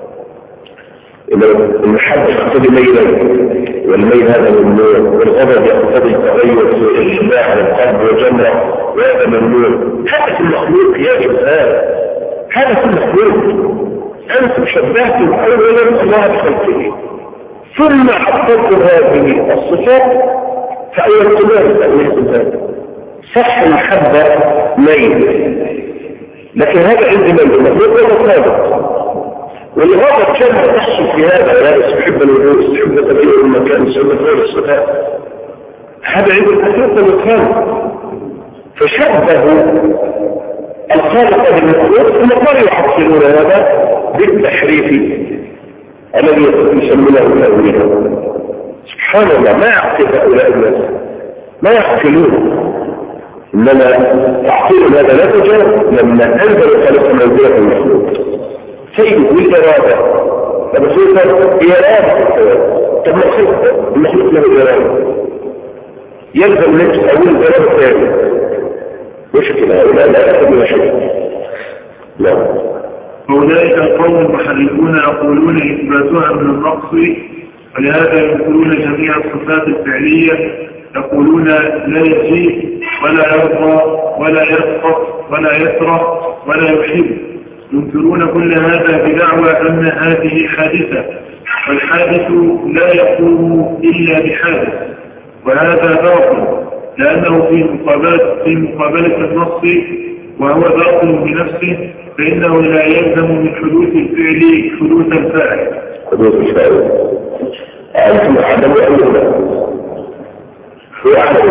المحبة يقتضي ميلين والميل هذا ممنوع والغضب يقتضي تغير في الإشباع على القلب وجمرة وهذا ممنوع. هذا في المخلوق يا إنسان هذا في المخلوق. أنتم شبهتم أولا الله بخلقه ثم حطيتم هذه الصفات فأيرتمها تأويل صح المحبة ميل لكن هذا عندي ميل المخلوق هو ثابت والغضب كان تحصل في هذا لا يستحب الوجود يستحب تغيير المكان يستحب تغيير الصفات هذا عند المخلوق المكان فشبهوا الخالق بالمخلوق ثم قالوا يحصلون هذا بالتحريف الذي يسمونه تأويلا. سبحان الله ما يعقل هؤلاء الناس ما يعقلون إنما تعقيل هذا لا تجاوز لما أنزل خالق منزلة المخلوق سيد والإرادة فبصير إرادة طب المخلوق له إرادة يلزم نفس أول إرادة ثاني مشكل هؤلاء لا يأخذ مشكل. لا أولئك القوم المحرفون يقولون إثباتها من النقص ولهذا ينكرون جميع الصفات الفعلية يقولون لا يجيء ولا يرضى ولا يسقط ولا يسرع ولا يحب ينكرون كل هذا بدعوى أن هذه حادثة والحادث لا يقوم إلا بحادث وهذا باطل لأنه في مقابلة, في مقابلة النص وهو باطل بنفسه فإنه لا يلزم من حدوث الفعل حدوث الفاعل. حدوث الفاعل أنتم عدم أولنا هو أحد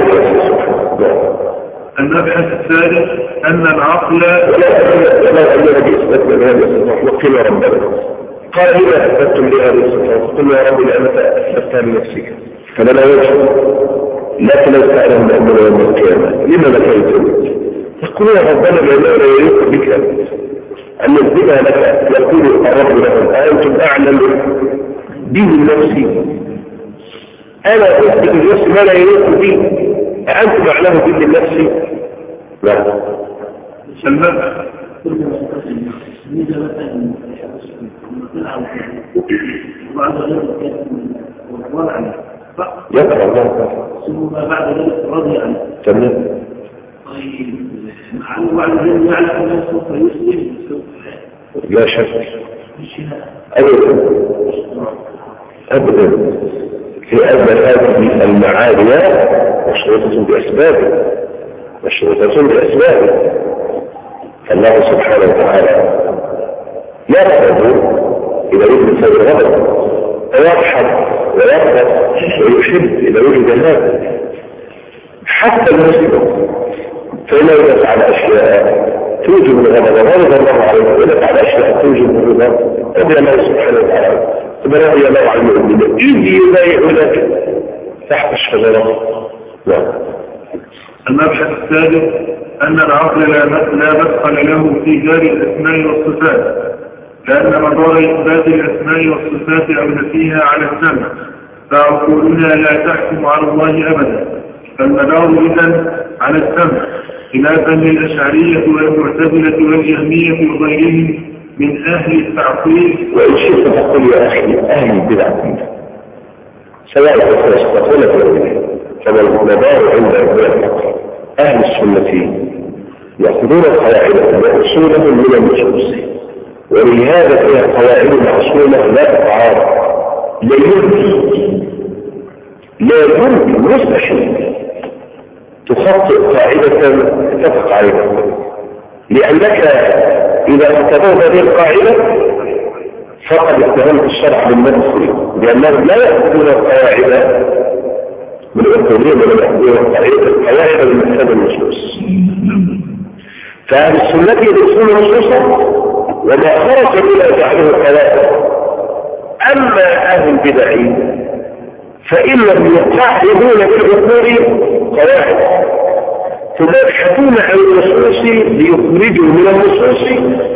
المبحث الثالث أن العقل ولا أن يجب إثباتنا بهذه الصفات وقل ربنا قال إذا أثبتم لهذه الصفات قل يا رب لأنك أثبتها لنفسك فلا يجب لكن لو سألهم أمنا يوم القيامة لما لكيتم يقول يا ربنا لأنه لا يليق بك أن نثبتها لك يقول الرب لهم أنتم أعلم به نفسي أنا أثبت النفس ما لا يليق بي أنتم أعلم به نفسي لا المذهب يقرأ الله ثم بعد ذلك رضي عنه. تمام. طيب مع أنه بعد ذلك يعلم أنه سوف يسلم لا شك أبدا أبدا في أن هذه المعاني مشروطة بأسبابه مشروطة بأسبابه فالله سبحانه وتعالى يرغب إذا وجد سوء غضب ويرحم ويرغب ويحب إذا وجد هذا حتى المسلم فإنه يفعل أشياء توجب الغضب وغضب الله عليه ويفعل أشياء توجب الغضب رضي الله سبحانه وتعالى ثم رضي الله عن المؤمنين إذ يبايعونك تحت الشجرة. نعم. المبحث الثالث أن العقل لا مدخل له في دار الأسماء والصفات لأن مدار إثبات الأسماء والصفات أو نفيها على السمع فعقولنا لا تحكم على الله أبدا فالمدار إذن على السمع خلافا للأشعرية والمعتزلة والجهمية وغيرهم من أهل التعطيل. وإن شئت تقول يا أخي أهل البدع سواء تستطيع فما المدار عند أبناء أهل السنة يأخذون القواعد وأصولهم من النصوص ولهذا هي قواعد معصومة لا تتعارض لا يمكن لا يمكن مستحيل تخطئ قاعدة تتفق عليها لأنك إذا اعتبرت هذه القاعدة فقد اتهمت الشرع بالنفس لأنهم لا يأخذون القواعد من الأصولين ولا يأخذون القواعد من مكتب النصوص فأهل السنة يدرسون نصوصا وما خرج إلى جعله القواعد. أما أهل البدع فإنهم يقعدون بالعقول قواعد ثم يبحثون عن النصوص ليخرجوا من النصوص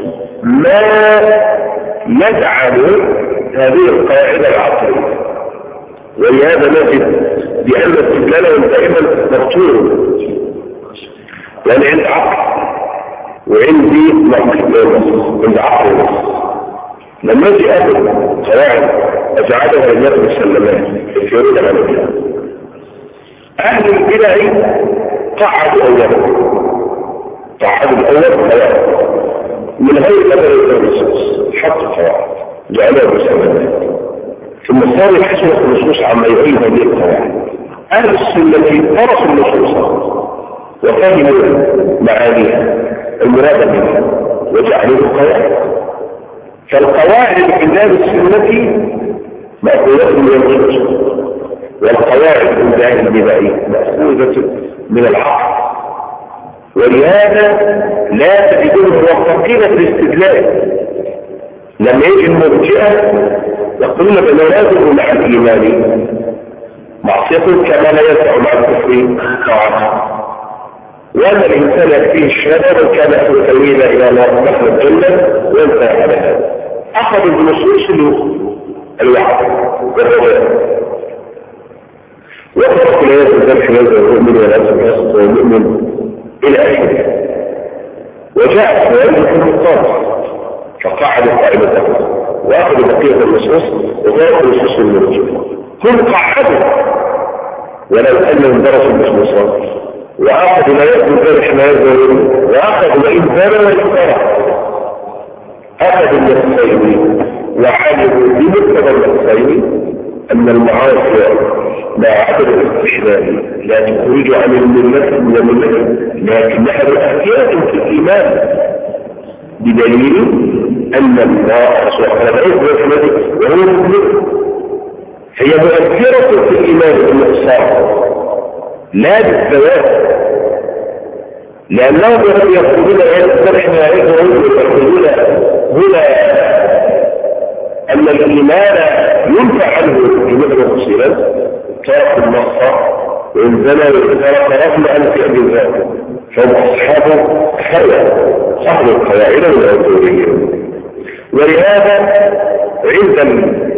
ما يجعل هذه القواعد العقلية ولهذا نجد بأن استدلالهم دائما مقتول يعني عند عقل وعندي عند عقل لما يجي أهل قواعد أجعلها الناس مسلمات يفيرون على البدع أهل البدع قعدوا أولا قعدوا الأول قواعد من غير قدر النصوص حط قواعد جعلها مسلمات ثم صار يحسن النصوص عما يعين هذه القواعد. أهل السنة درسوا النصوص وفهموا معانيها المراد بها وجعلوا قواعد فالقواعد عند أهل السنة مأخوذة من النصوص والقواعد عند أهل البدع مأخوذة من العقل ولهذا لا تجدون موفقين في الاستدلال لما يجي المرجئة يقولون بنوازل مع الإيمان معصية كما لا يدفع مع الكفر طاعة وأن الإنسان يكفيه الشهادة وإن كان تسوينا إلى الله نحن الجنة وانتهى على هذا أخذوا بنصوص الوعد والرجاء وقفت الآيات الذبح يزل المؤمن والأسف يسط والمؤمن إلى آخره وجاءت فوائد المطاف فقعدوا قائمته وأخذوا بقية النصوص وغيروا النصوص المرجئة كل قعدوا ولو أنهم درسوا النصوصات وأخذوا ما يكون ذلك ما يزل وأخذوا ما إن ذلك ويكترع أخذوا النصين وعلموا بمقتضى النصين أن المعاصي لا عدد الاستحلال لا تخرج عن الملة من الملة لكنها بأحياء في الإيمان بدليل أن الله سبحانه وتعالى وهو مؤمن هي مؤثرة في الإيمان والنقصان لا بالذوات لأنهم يقولون يسترحنا عليهم ويقولون هنا أن الإيمان ينفع عنه بمثل خصيرا ترك النص وإن زنى وترك رغم أن في أبي ذاته فهم أصحاب خير صحب القواعد والأوتورية ولهذا عند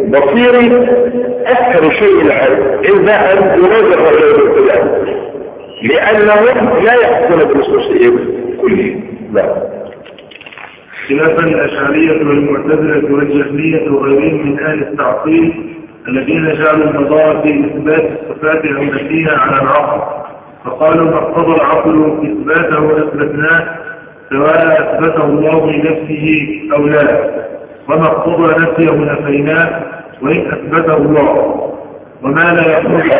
البصير أكثر شيء العلم عند أن ينازع غير الابتداء لأنهم لا يحكون بالنصوص كله. لا. خلافا الأشعرية والمعتزلة والجهمية وغيرهم من أهل التعطيل الذين جعلوا النظارة في إثبات الصفات أو نفيها على العقل، فقالوا ما اقتضى العقل إثباته أثبتناه سواء أثبته الله لنفسه أو لا، وما اقتضى نفيه نفيناه وإن أثبته الله، وما لا يقتضي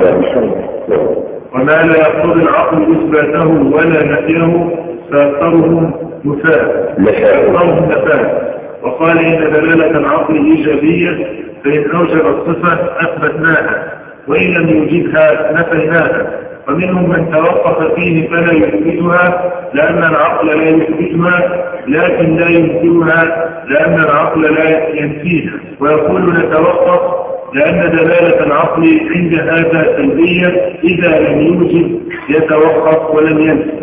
وما لا يقتضي العقل إثباته ولا نفيه فأكثرهم نفاة فأكثرهم نفاة. وقال إن دلالة العقل إيجابية، فإن أوجب الصفة أثبتناها وإن لم يوجبها نفيناها، ومنهم من توقف فيه فلا يثبتها لأن العقل لا يثبتها لكن لا ينفيها لأن العقل لا ينفيها، ويقول نتوقف لأن دلالة العقل عند هذا سلبية إذا لم يوجب يتوقف ولم ينفي.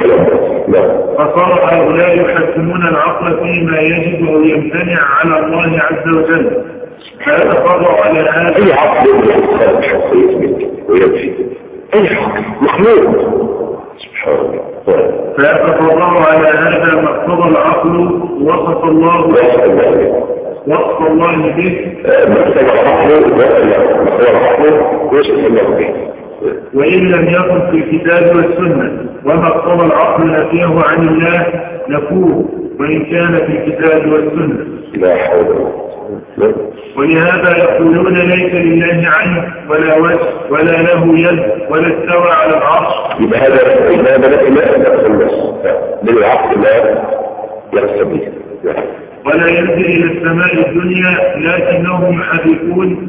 فصار هؤلاء يحكمون العقل فيما يجب أو يمتنع على الله عز وجل، فيتفرع على هذا أي عقل يتخلق شخصية ويمشي أي عقل مخلوق سبحان الله. فيتفرع على هذا ما اقتضى العقل وصف الله وصف الله به مقتضى العقل مقتضى العقل وصف الله به، وإن لم يكن في الكتاب والسنة، وما اقتضى العقل نفيه عن الله نفوه وإن كان في الكتاب والسنة. لا حول ولا. ولهذا يقولون ليس لله عين ولا وجه ولا له يد ولا استوى على العرش. يبقى هذا هذا لا يقصد الناس للعقل لا يقصد به، ولا ينزل إلى السماء الدنيا لكنهم يحرفون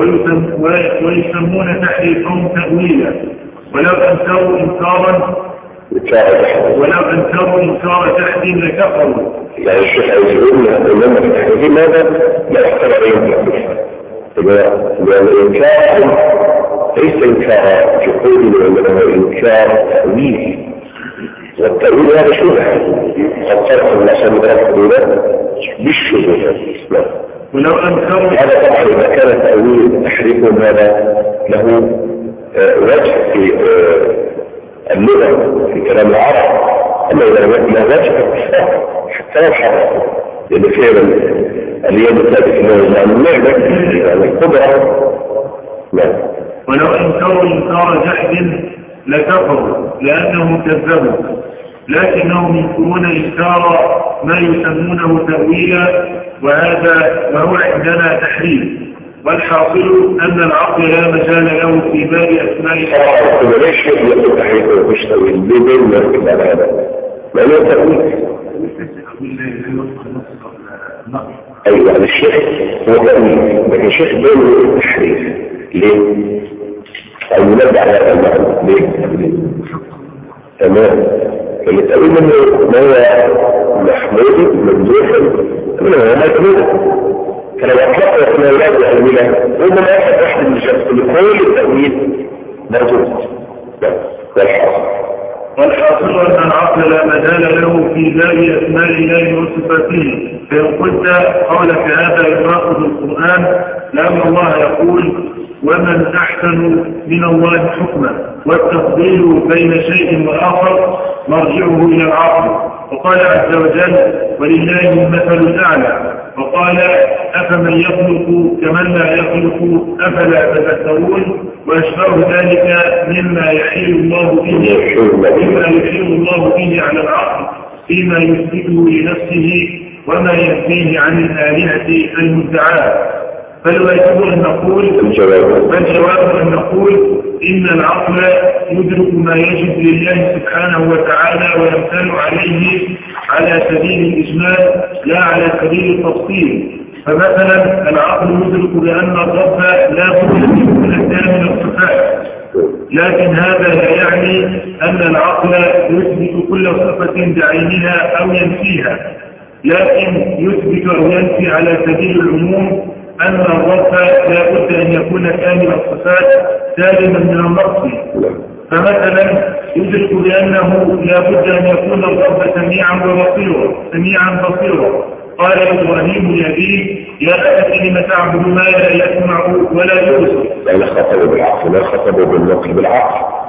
ويسمون تحريفهم تأويلا، ولو أنكروا إنكارا ولو أنكروا إنكار تحت لكفروا. يعني الشيخ عايز يقول لنا في التحريف هذا لا يحتمل أن ينكر، لأن الإنكار ليس إنكار جحود وإنما إنكار تأويل، والتأويل هذا شبهة قد ترك الناس من الحدود بالشبهة. ولو أنكروا هذا طبعا إذا كان تأويل تحريفهم هذا له وجه في اللغة في كلام العرب، أما إذا لا وجه حتى لو حرف، لأن فعلا اليد الثابت في الله النعمة يعني القدرة. ولو أنكروا إنكار جحد لكفروا لأنهم كذبوا، لكنهم ينكرون إنكار ما يسمونه تأويلا، وهذا وهو عندنا تحريف. والحاصل أن العقل لا مجال له في باب أسماء الله. ليش يقول تحريف ومش تأويل؟ بين مركز على هذا ما له تأويل. أيوة الشيخ هو تأويل، لكن الشيخ بين التحريف ليه؟ أو ينبع على هذا المعنى ليه؟ تمام. فالتأويل منه ما هو محمود ممدوح منه هو مجمود، فلو أطلقوا يكون أولاد وأولاد هم ما يحب واحد من الشخص لكل التأويل موجود. والحاصل والحاصل أن العقل لا مجال له في باب أسماء الله وصفاته. فإن قلت قولك هذا يناقض القرآن، لأن الله يقول ومن أحسن من الله حكما، والتفضيل بين شيء وآخر مرجعه إلى العقل. وقال عز وجل ولله المثل الأعلى، وقال أفمن يخلق كمن لا يخلق أفلا تذكرون، ويشبه ذلك مما يحيل الله به مما يحيل الله به على العقل فيما يثبته لنفسه وما ينفيه عن الآلهة المدعاة. فالواجب أن نقول فالجواب أن نقول إن العقل يدرك ما يجب لله سبحانه وتعالى ويمتنع عليه على سبيل الإجمال لا على سبيل التفصيل. فمثلا العقل يدرك بأن الرب لا بد أن يكون كامل الصفات، لكن هذا لا يعني أن العقل يثبت كل صفة بعينها أو ينفيها، لكن يثبت أو ينفي على سبيل العموم أن الرب لا بد أن يكون كامل الصفات سالما من النقص. فمثلا يدرك بأنه لا بد أن يكون الرب سميعا وبصيرا سميعا بصيرا. قال إبراهيم لأبيه يا أبت لم تعبد ما لا يسمع ولا يبصر. لا خطبوا بالعقل لا خطبوا بالنقل بالعقل.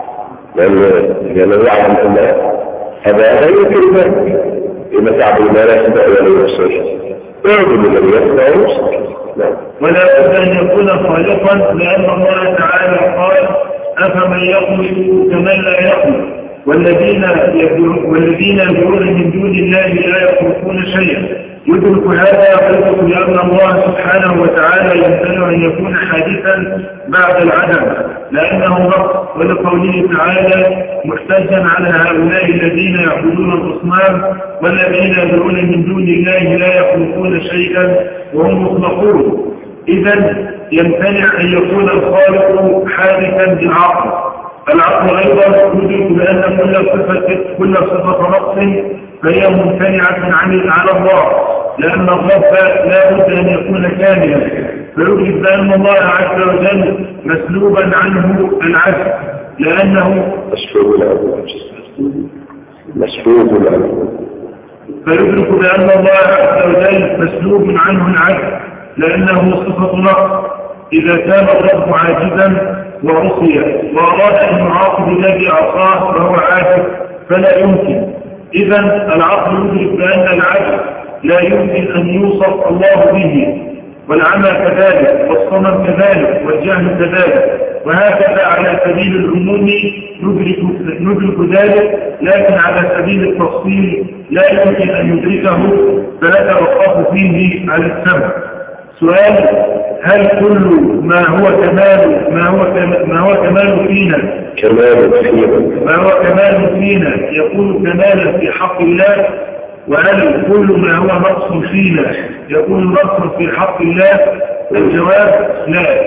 لأنه يعلم أن هذا لا يمكن ذلك. إذا تعبد ما لا يسمع ولا يبصر اعبد الذي يسمع ويبصر. ولا بد أن يكون خالقا، لأن الله تعالى قال أفمن يخلق كمن لا يخلق والذين والذين يدعون من دون الله لا يخلقون شيئا. يدرك هذا يخلق لأن الله سبحانه وتعالى يمتنع أن يكون حادثا بعد العدم لأنه نقص، ولقوله تعالى محتجا على هؤلاء الذين يعبدون الأصنام والذين يدعون من دون الله لا يخلقون شيئا وهم مخلقون. إذا يمتنع أن يكون الخالق حادثا بالعقل. العقل أيضا يدرك بأن كل صفة كل صفة نقص فهي ممتنعة عن على الله، لأن الرب لا بد أن يكون كاملا، فيدرك بأن الله عز وجل مسلوبا عنه العجز لأنه مسلوب العجز مسلوب العجز فيدرك بأن الله عز وجل مسلوب عنه العجز لأنه صفة نقص. إذا كان الرب عاجزا وعصي وأراد أن يعاقب الذي عصاه فهو عاجز فلا يمكن. إذا العقل يدرك بأن العجز لا يمكن أن يوصف الله به، والعمى كذلك والصمم كذلك والجهل كذلك، وهكذا على سبيل العموم ندرك, ندرك ذلك، لكن على سبيل التفصيل لا يمكن أن يدركه فنتوقف فيه على السمع. سؤال: هل كل ما هو كمال ما هو كمال ما هو كمال فينا كمال فينا ما هو كمال فينا يكون كمالا في حق الله؟ وهل كل ما هو نقص فينا يكون نقصا في حق الله؟ الجواب لا.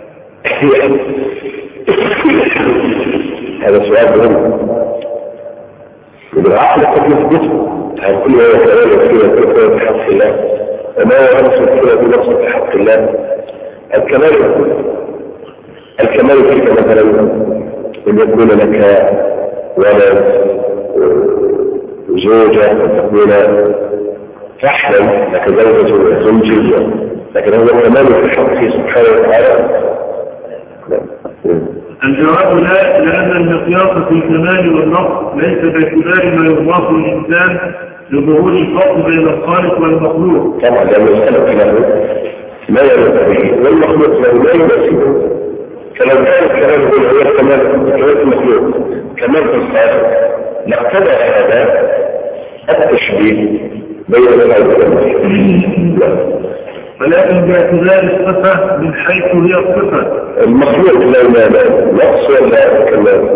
هذا سؤال مهم. بالعقل قد يثبته هل كل ما هو كمال في حق الله وما هو نقص في في حق الله؟ الكمال الكمال فيك مثلا أن يكون لك ولد زوجة وتكون فحلا لك زوجة زوجية، لكن هذا الكمال في حقه سبحانه وتعالى. الجواب لا، لأن المقياس في الكمال والنقص ليس باعتبار ما يضاف الإنسان لظهور الفرق بين الخالق والمخلوق. طبعا لأن الخالق له ما يرد به والمخلوق له لا يناسبه، فلو كان الكلام هو الكمال في المخلوق كمال في الخالق لاقتضى هذا التشبيه بين الخالق والمخلوق، ولكن باعتبار الصفة من حيث هي الصفة. المخلوق له ماذا؟ نقص ولا كمال؟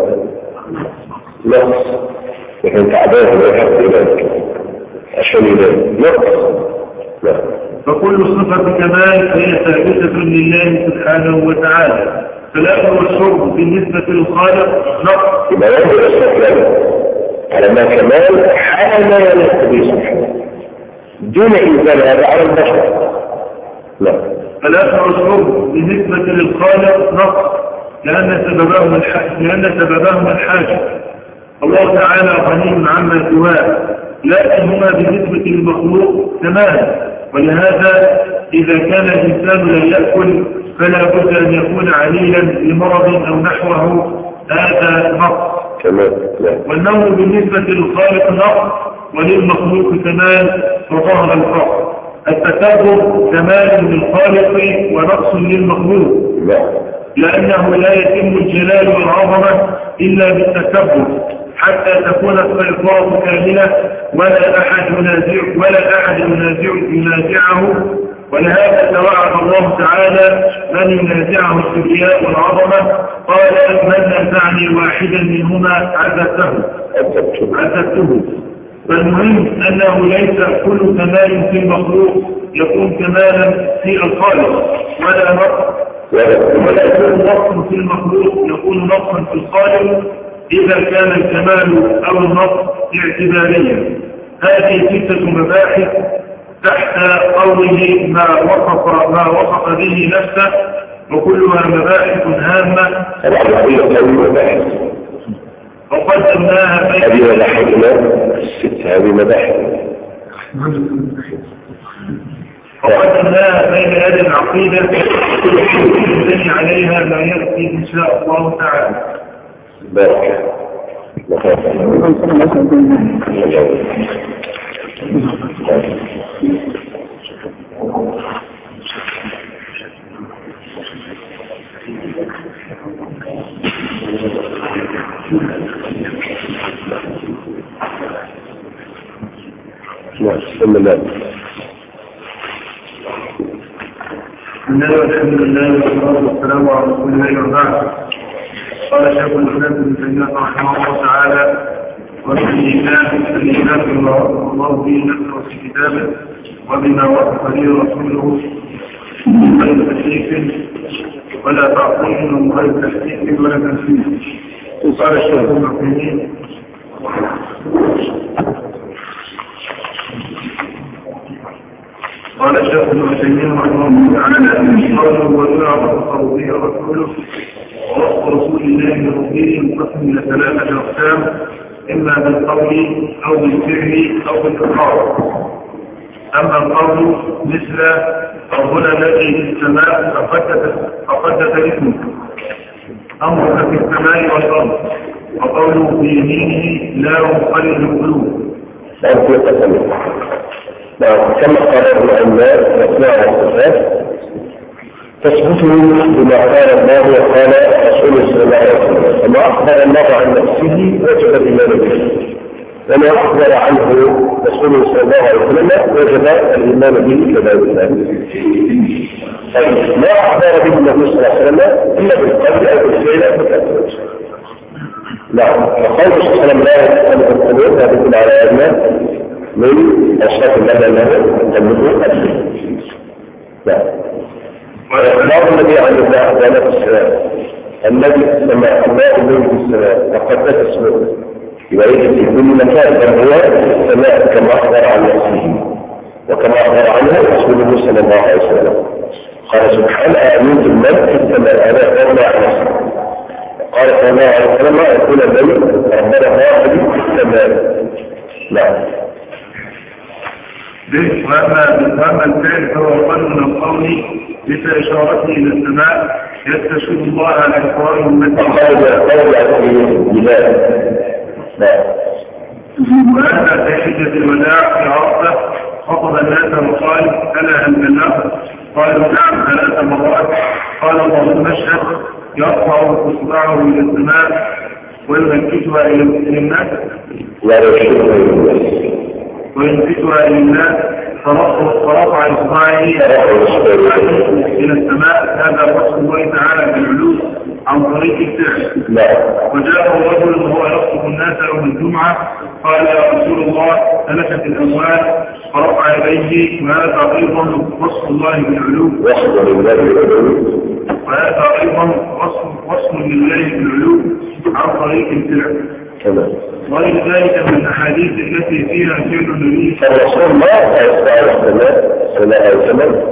نقص، لكن تعبان لا يحق ذلك عشان ذلك نقص. لا، فكل صفة كمال فهي ثابتة لله سبحانه وتعالى، فالأكل والشرب بالنسبة للخالق نقص. يبقى يجب استقلال على ما كمال حال ما يليق به سبحانه دون إنزال هذا على البشر. لا، فالأكل والشرب بالنسبة للخالق نقص لأن سببهما الحاجة لأن سببهما الحاجة. الله تعالى غني عما سواه، لكن هما بالنسبة للمخلوق تمام، ولهذا إذا كان الإنسان لا يأكل فلا بد أن يكون عليلا لمرض أو نحوه، هذا نقص. والنوم بالنسبة للخالق نقص وللمخلوق كمال، فظهر الفرق. التكبر كمال للخالق ونقص للمخلوق، لأنه لا يتم الجلال والعظمة إلا بالتكبر حتى تكون السيطرة كاملة ولا أحد ينازع ولا أحد ينازع ينازعه. ولهذا توعد الله تعالى من ينازعه الكبرياء والعظمة، قال من نازعني واحدا منهما عذبته عذبته. فالمهم أنه ليس كل كمال في المخلوق يكون كمالا في الخالق، ولا نقص ولا يكون نقص في المخلوق يكون نقصا في الخالق إذا كان الكمال أو النقص اعتباريا. هذه ستة مباحث تحت قوله ما وصف ما وصف به نفسه، وكلها مباحث هامة وقدمناها بين هذه مباحث الست هذه مباحث وقدمناها بين يد العقيدة يبني عليها ما يأتي إن شاء الله تعالى. بارك بسم الله. الحمد لله والصلاة والسلام على رسول الله وبعد. قال شيخ الإسلام ابن تيمية رحمه الله تعالى: والإيمان الإيمان بما وصف الله به نفسه في كتابه وبما وصف به رسوله من غير تشريك ولا تعطيل ومن غير تشريك ولا تنسيق. قال الشيخ ابن تيمية قال الشيخ ابن تيمية رحمه الله تعالى: قوله وجاء وصف به رسوله ووصف رسول الله برسوله منقسم الى ثلاثه اقسام، اما بالقول او بالفعل او بالاقرار. اما القول مثل ربنا الذي في السماء فقدس اسمه، امرك في السماء والارض، وقوله في يمينه لا مخلد القلوب. كما قال العلماء الأسماء والصفات تثبت بما قال الله وقال رسوله صلى الله عليه وسلم، وما أخبر الله عن نفسه وجب الإيمان به، وما أخبر عنه رسوله صلى الله عليه وسلم وجب الإيمان به كذلك. طيب ما أخبر به النبي صلى الله عليه وسلم إلا بالقول أو بالفعل أو بالتأكيد. نعم، فقول صلى الله عليه وسلم لا يتكلم القلوب هذا يدل على أن من أشخاص الله أنه تملكه أجل. لا. والإخبار الذي عن الله عز السلام الذي في السماء الله الذي في السماء وقدس اسمه يبين في كل مكان فهو في السماء كما أخبر عن نفسه وكما أخبر عنه رسوله صلى الله عليه وسلم. قال سبحانه: آمنت من في السماء أنا أخبرنا عن نفسه. قال صلى الله عليه وسلم: يقول الذي ربنا واحد في السماء. نعم. وأما الفعل فهو قول من القول مثل إشارته إلى السماء يستشهد الله على إقراره المتى. وأما في حجة الوداع في عرفة خطب الناس وقال: ألا أن الناس؟ قالوا: نعم ثلاث مرات. قال: اللهم اشهد. يرفع إصبعه إلى السماء وينكتها إلى الناس وينفتها إلى الناس فرفع إصبعه إلى السماء. هذا وصف الله تعالى بالعلو عن طريق الفعل. وجاء رجل وهو يخطب الناس يوم الجمعة قال: يا رسول الله هلكت الأموال، فرفع إليه. وهذا أيضا وصف الله بالعلو وهذا أيضا وصف لله بالعلو عن طريق الفعل. وغير ذلك من الأحاديث التي فيها فعل النبي صلى الله عليه وسلم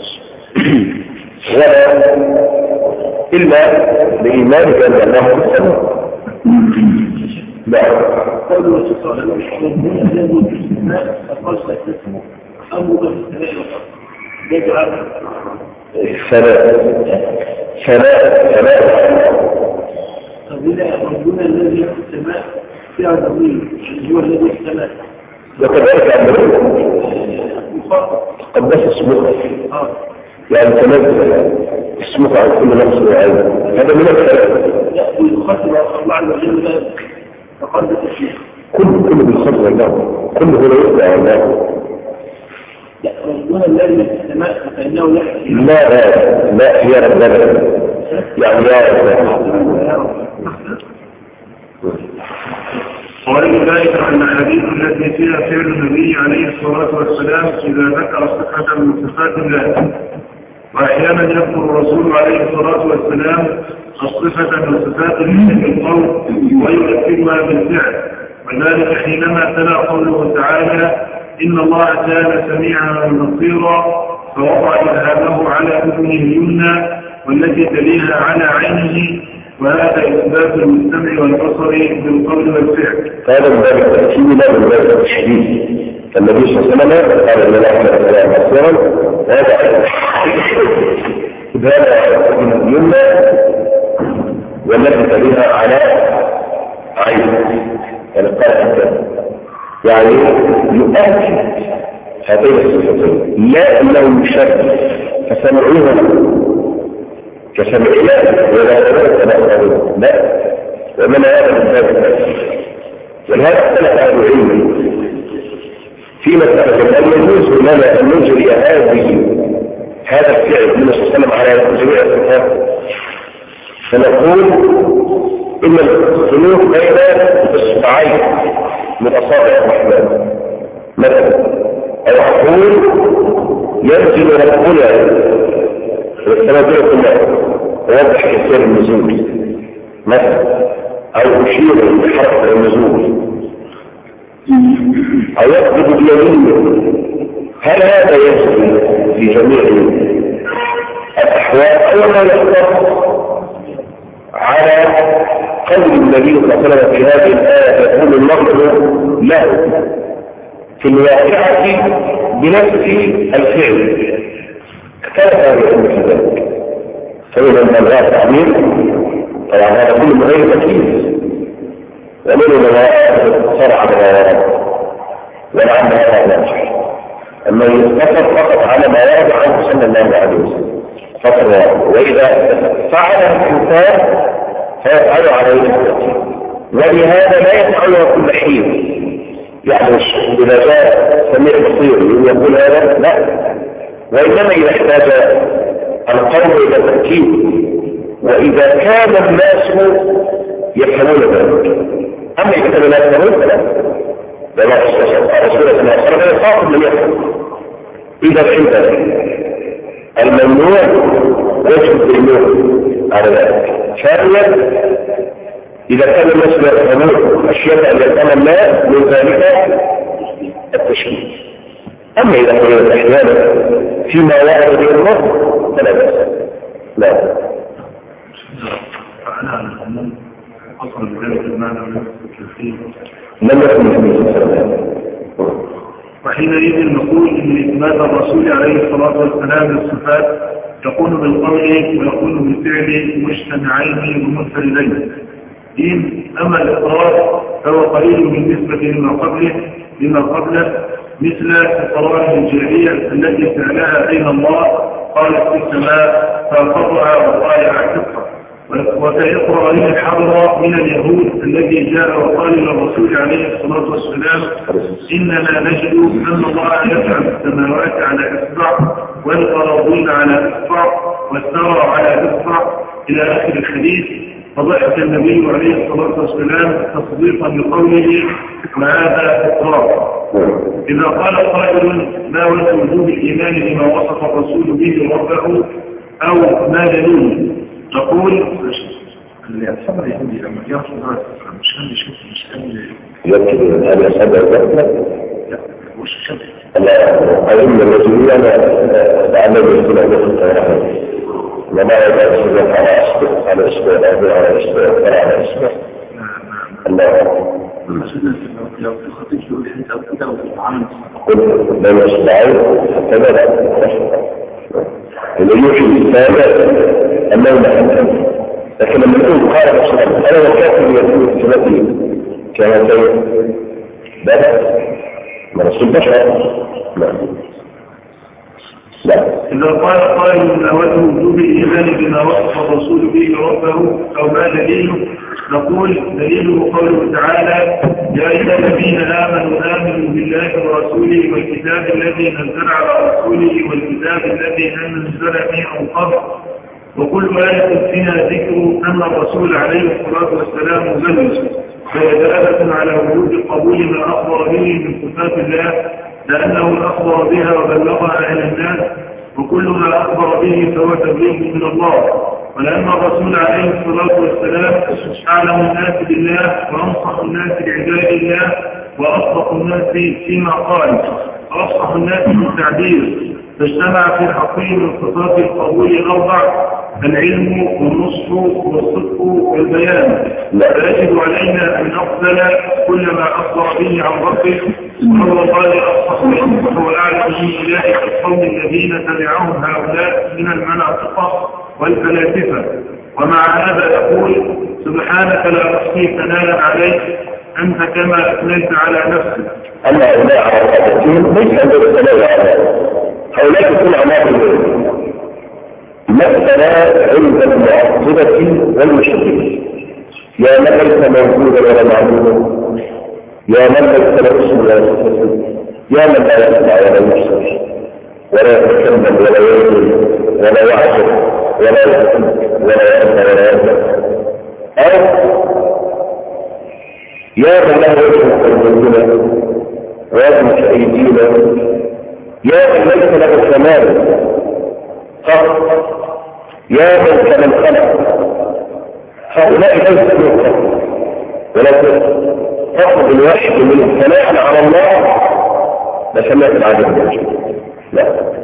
ولا إلا بإيمان بأن الله في السماء. لا قول الرسول صلى الله عليه وسلم: في السماء فقال سيكتسمه أمرك في السماء والأرض. يجعل سماء سماء سماء ربنا الذي في السماء في عظيم هو الذي في السماء. وكذلك أمره قدس اسمه يعني تنزل اسمك عن كل نفس وعين. هذا من الكلام يأتي الخطر الله عز وجل فقدس الشيخ كل كل بالخطر الله كله لا يطلع الله. ربنا الذي في السماء فإنه يحكي لا لا لا هي ربنا يعني يا ربنا. وغير ذلك عن الحديث التي فيها فعل النبي عليه الصلاة والسلام إذا ذكر صفة من صفات الله. وأحيانا يذكر الرسول عليه الصلاة والسلام الصفة من صفات الله بالقول ويؤكدها بالفعل، وذلك حينما تلا قوله تعالى: إن الله كان سميعا بصيرا، فوضع إذهابه على أذنه اليمنى والتي تليها على عينه، وهذا إثبات المستمع والبصر بالقول والفعل. هذا من ذلك التأكيد لا من ذلك التشديد. النبي صلى الله عليه وسلم قال إن الله كان سميعا بصيرا، وهذا إذهاب اليمنى والتي تليها على عين يعني قال يعني يؤكد هذين الصفتين لا انه يشرف فسمعوها كسمعيات ولا سمعت لا ومن هذا من ذلك ولهذا اختلف اهل العلم في مسألة أن يجوز لنا أن نجري هذه هذا الفعل النبي صلى الله عليه وسلم على جميع الصفات فنقول إن السلوك بين إصبعين من أصابع الرحمن مثلا أو أقول ينزل ربنا والسماء كلها ويوضح كثير النزول مثلا أو أشير بحرف النزول أو يقبض بيمينه هل هذا يجري في جميع الأحوال أو ما يختص على قول النبي صلى الله عليه وسلم في هذه الآية يقول النظر له في الواقعة بنفس الفعل اختلف هذا الأمر في ذلك فإذا من الغاء تعمير طبعا هذا كل مغير تكليف ومنه من صار على الغوارات ولا عن هذا الناجح أما يتفق فقط على ما ورد عنه صلى الله عليه وسلم فقط وإذا فعل الإنسان فيفعل عليه التكليف ولهذا لا يفعله كل حين يعني إذا جاء سميع بصير يقول هذا لا وإنما إذا احتاج القول إلى التأكيد وإذا كان الناس يفهمون ذلك أما إذا كان لا يفهمون فلا لا يستطيع رسول الله صلى الله عليه وسلم خاطب من يفهم إذا عند الممنوع يجب الممنوع على ذلك ثانيا إذا كان الناس لا يفهمون أشياء أن يفهم الناس من ذلك التشكيل أما إذا كانت أحيانا فيما ورد به النص فلا بأس لا أصل بذلك المعنى من التكليف لم يكن مثل وحينئذ نقول إن إثبات الرسول عليه الصلاة والسلام للصفات يكون بالقول ويكون بالفعل مجتمعين ومنفردين إن أما الإقرار فهو قليل بالنسبة لما قبله لما قبله مثل القرار الجاهلية التي سألها أين الله قالت في السماء فأخذها وقال اعتقها وكإقرارين الحضر من اليهود الذي جاء وقال للرسول عليه الصلاة والسلام إننا نجد أن الله يجعل السماوات على إصبع والأراضين على إصبع والثرى على إصبع إلى آخر الحديث فضحك النبي عليه الصلاة والسلام تصديقا لقوله وهذا إقرار. إذا قال قائل ما وجه وجوب الإيمان بما وصف الرسول به ربه أو ما دليل تقول اللي أصبر يهودي لما يرسل الله مش كان يشوف مش كان يمكن أن يصبر ذلك لا مش كان لا أظن الرسول أنا لعله يكون أن يكون لما يبقى يصبر على أسبق على أسبق على أسبق على أسبق الله لو تخطيش له الحديث أو كده وتتعامل قلت لما يصبعين هكذا لا اللي يوحي بالسابق أنه لا أنت لكن لما يقول قال الرسول أنا وكاتب يقول سنتي كهاتين بس ما رسول بشر لا لا إذا قال قائل ما وجه وجوب الإيمان بما وصف الرسول به ربه أو ما دليله نقول دليله قوله تعالى يا أيها الذين آمنوا آمنوا بالله ورسوله والكتاب الذي نزل على رسوله والكتاب الذي أنزل من قبل وكل آية فيها ذكر أن الرسول عليه الصلاة والسلام مبلغ فهي دلالة على وجود قبول ما أخبر به من صفات الله لأنه أخبر بها وبلغها إلى الناس وكل ما أخبر به فهو تبليغ من الله ولأن الرسول عليه الصلاة والسلام أعلم الناس بالله وأنصح الناس بعباد الله وأصدق الناس فيما قال وأصدق الناس بالتعبير فاجتمع في حقه من صفات القبول الأربع العلم والنصح والصدق والبيان فيجب علينا أن نقبل كل ما أخبر به عن ربه وهو قال أصدق وأنصح وأعلم من أولئك القوم الذين تبعهم هؤلاء من المناطق والفلاسفة ومع هذا يقول سبحانك لا أحصي ثناء عليك أنت كما أثنيت على نفسك. أما هؤلاء على الأبدين ليس عند الثناء على هؤلاء يكون عناق الليل مثلا عند المعطلة والمشركين يا من ليس موجودا ولا معلوما يا من ليس له اسم ولا صفة يا من لا يسمع ولا يبصر ولا يتكلم ولا يؤمن ولا يعجب ولا يحب ولا يأمن ولا يأمن أو يا من له اسم قلبنا ويجمع أيدينا يا من ليس له كمال فقط يا من كمن خلق هؤلاء ليس من خلق ولكن فقط الواحد من الثناء على الله لسمعت العدد لا.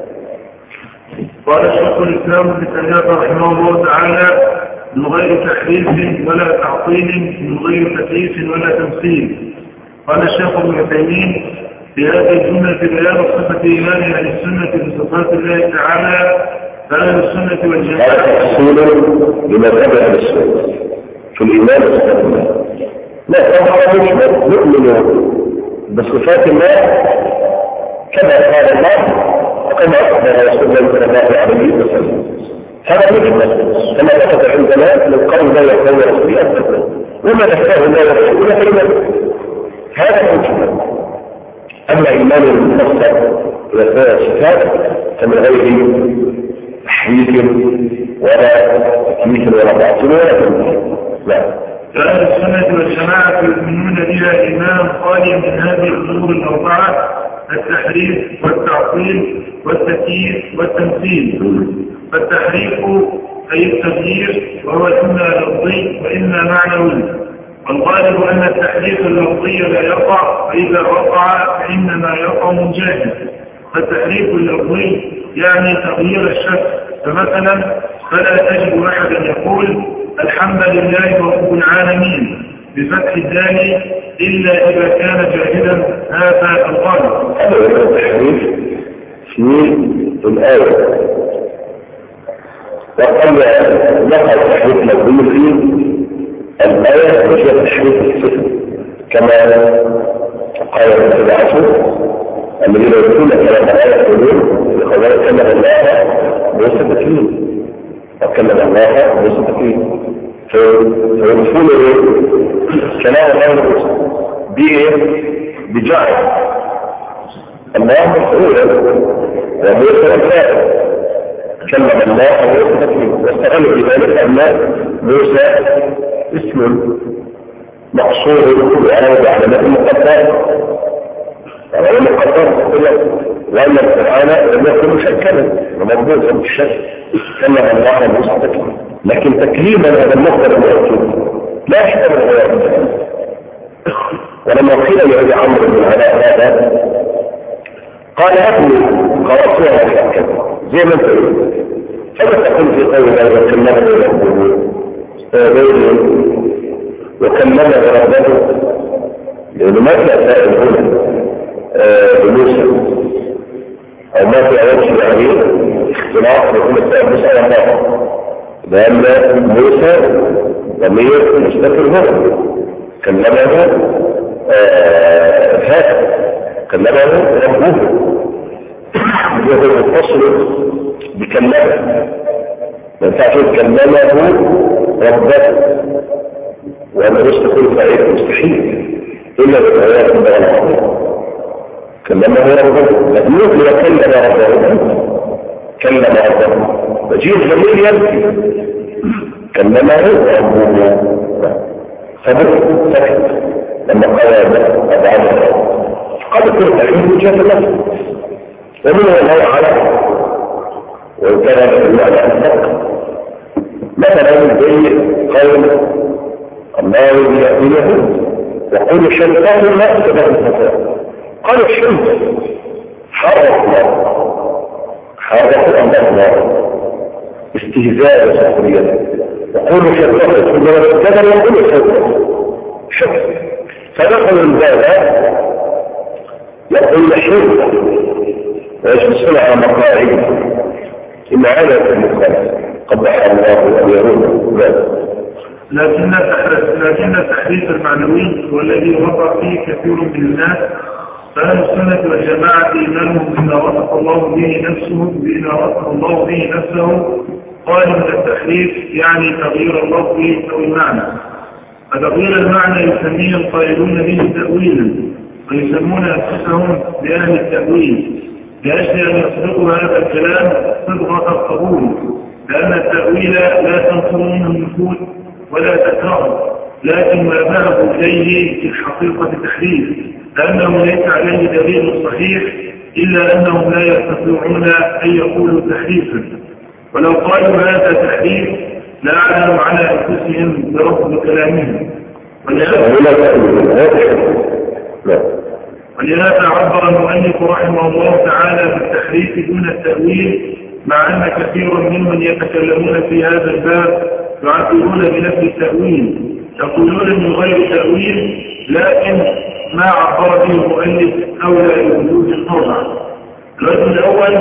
قال شيخ الإسلام ابن تيمية رحمه الله تعالى من غير تحريف ولا تعطيل من غير تكييف ولا تمثيل. قال الشيخ ابن عثيمين في هذه الجملة بيان صفة إيمان أهل السنة بصفات الله تعالى فأهل السنة والجماعة. هذا تفصيل لمذهب أهل السنة في الإيمان بصفات الله. لا طبعا نؤمن بصفات الله كما قال الله وكما أخبر رسول الله صلى الله عليه وسلم. هذا يجب كما ثبت عندنا من قول لا يقول رسولي أكبر وما نفاه الله ورسوله فإنه هذا موجود. أما إيمان المفسر ولا صفات فمن غير تحريف ولا تكليف ولا تعطيل ولا تمثيل. لا. فأهل السنة والجماعة يؤمنون بها إيمان خاليا من هذه الأمور الأربعة التحريف والتعطيل والتكييف والتمثيل. فالتحريف أي التغيير وهو إما لفظي وإما معنوي والغالب أن التحريف اللفظي لا يقع فإذا وقع فإنما يقع من جاهل. فالتحريف اللفظي يعني تغيير الشكل فمثلا فلا تجد أحدا يقول الحمد لله رب العالمين بفتح الدال إلا إذا كان جاهلا هذا الغالب. هذا هو التحريف في الآية وقال نقل تحريف لفظي في الآية وهي تحريف الصفة كما قال ابن عاشور الذين يقولون كلام الآية يقولون لقد كلم الله بوصف فيه وكلم الله بوصف فيه فيقول كلام الله بجعل الله مسؤولا وموسى الفائل كلم الله بوصف فيه واستغل بذلك أن موسى اسم مقصود وعلى علامات المقدرة وعلى المقدرة وأن القرآن لم يكن مشكلا وموجودا بالشكل كلم الله بوصف فيه لكن تكليما هذا المصدر المؤكد لا يحتمل غير ولما قيل لأبي عمرو بن العلاء هذا قال أبني قرأتها في أكد زي ما انت قلت فما تكون في قول الله وكلمه ربه وكلمه ربه لأنه ما في أسائل هنا بموسى أو ما في أوجه عليه اختلاف يكون السائل مسألة الله لأن موسى ضمير مستقر هو كلمه هذا كلمه ربه وهو متصل بكلمه ما ينفعش كلمه ربه وأن يستقر فعيل مستحيل إلا بالآيات البيانية كلمه ربه لكن يقول كلم ربه كلم ربه فجيء الضمير يبكي كلمه ربه فبكي سكت لما قال أبعاد قد كنت أحيث جهة النفس ومنه الله على وإن كان المعنى أنفق مثلا زي قول الله يأتيه وقول الشيطان لا أتبع الفتاة قال الشمس حرق الله حرق الله استهزاء وسخرية وقول الشيطان ثم كذا يقول الشيطان شمس فدخل الباب يقول الشرك ويجلسون على مقاعد إن عادة المخالف قبح الله أن يرون ذلك لكن لكن التحريف المعنوي هو الذي وقع فيه كثير من الناس. فأهل السنة والجماعة إيمانهم بما وصف الله به نفسه بما وصف الله به نفسه قال من التحريف يعني تغيير اللفظ أو المعنى. فتغيير المعنى يسميه القائلون به تأويلا، ويسمون أنفسهم بأهل التأويل لأجل أن يصدقوا هذا الكلام صدغة القبول، لأن التأويل لا تنصر منه النفوذ ولا تكرهه، لكن ما ذهبوا إليه في الحقيقة تحريف، لأنه ليس عليه دليل صحيح إلا أنهم لا يستطيعون أن يقولوا تحريفا. ولو قالوا هذا تحريف لأعلنوا على أنفسهم برفض كلامهم. ولهذا عبر المؤلف رحمه الله تعالى بالتحريف دون التأويل، مع أن كثيرا ممن يتكلمون في هذا الباب يعبرون بنفس التأويل، يقولون من غير تأويل، لكن ما عبر به المؤلف أولى بوجود القطع. الوجه الأول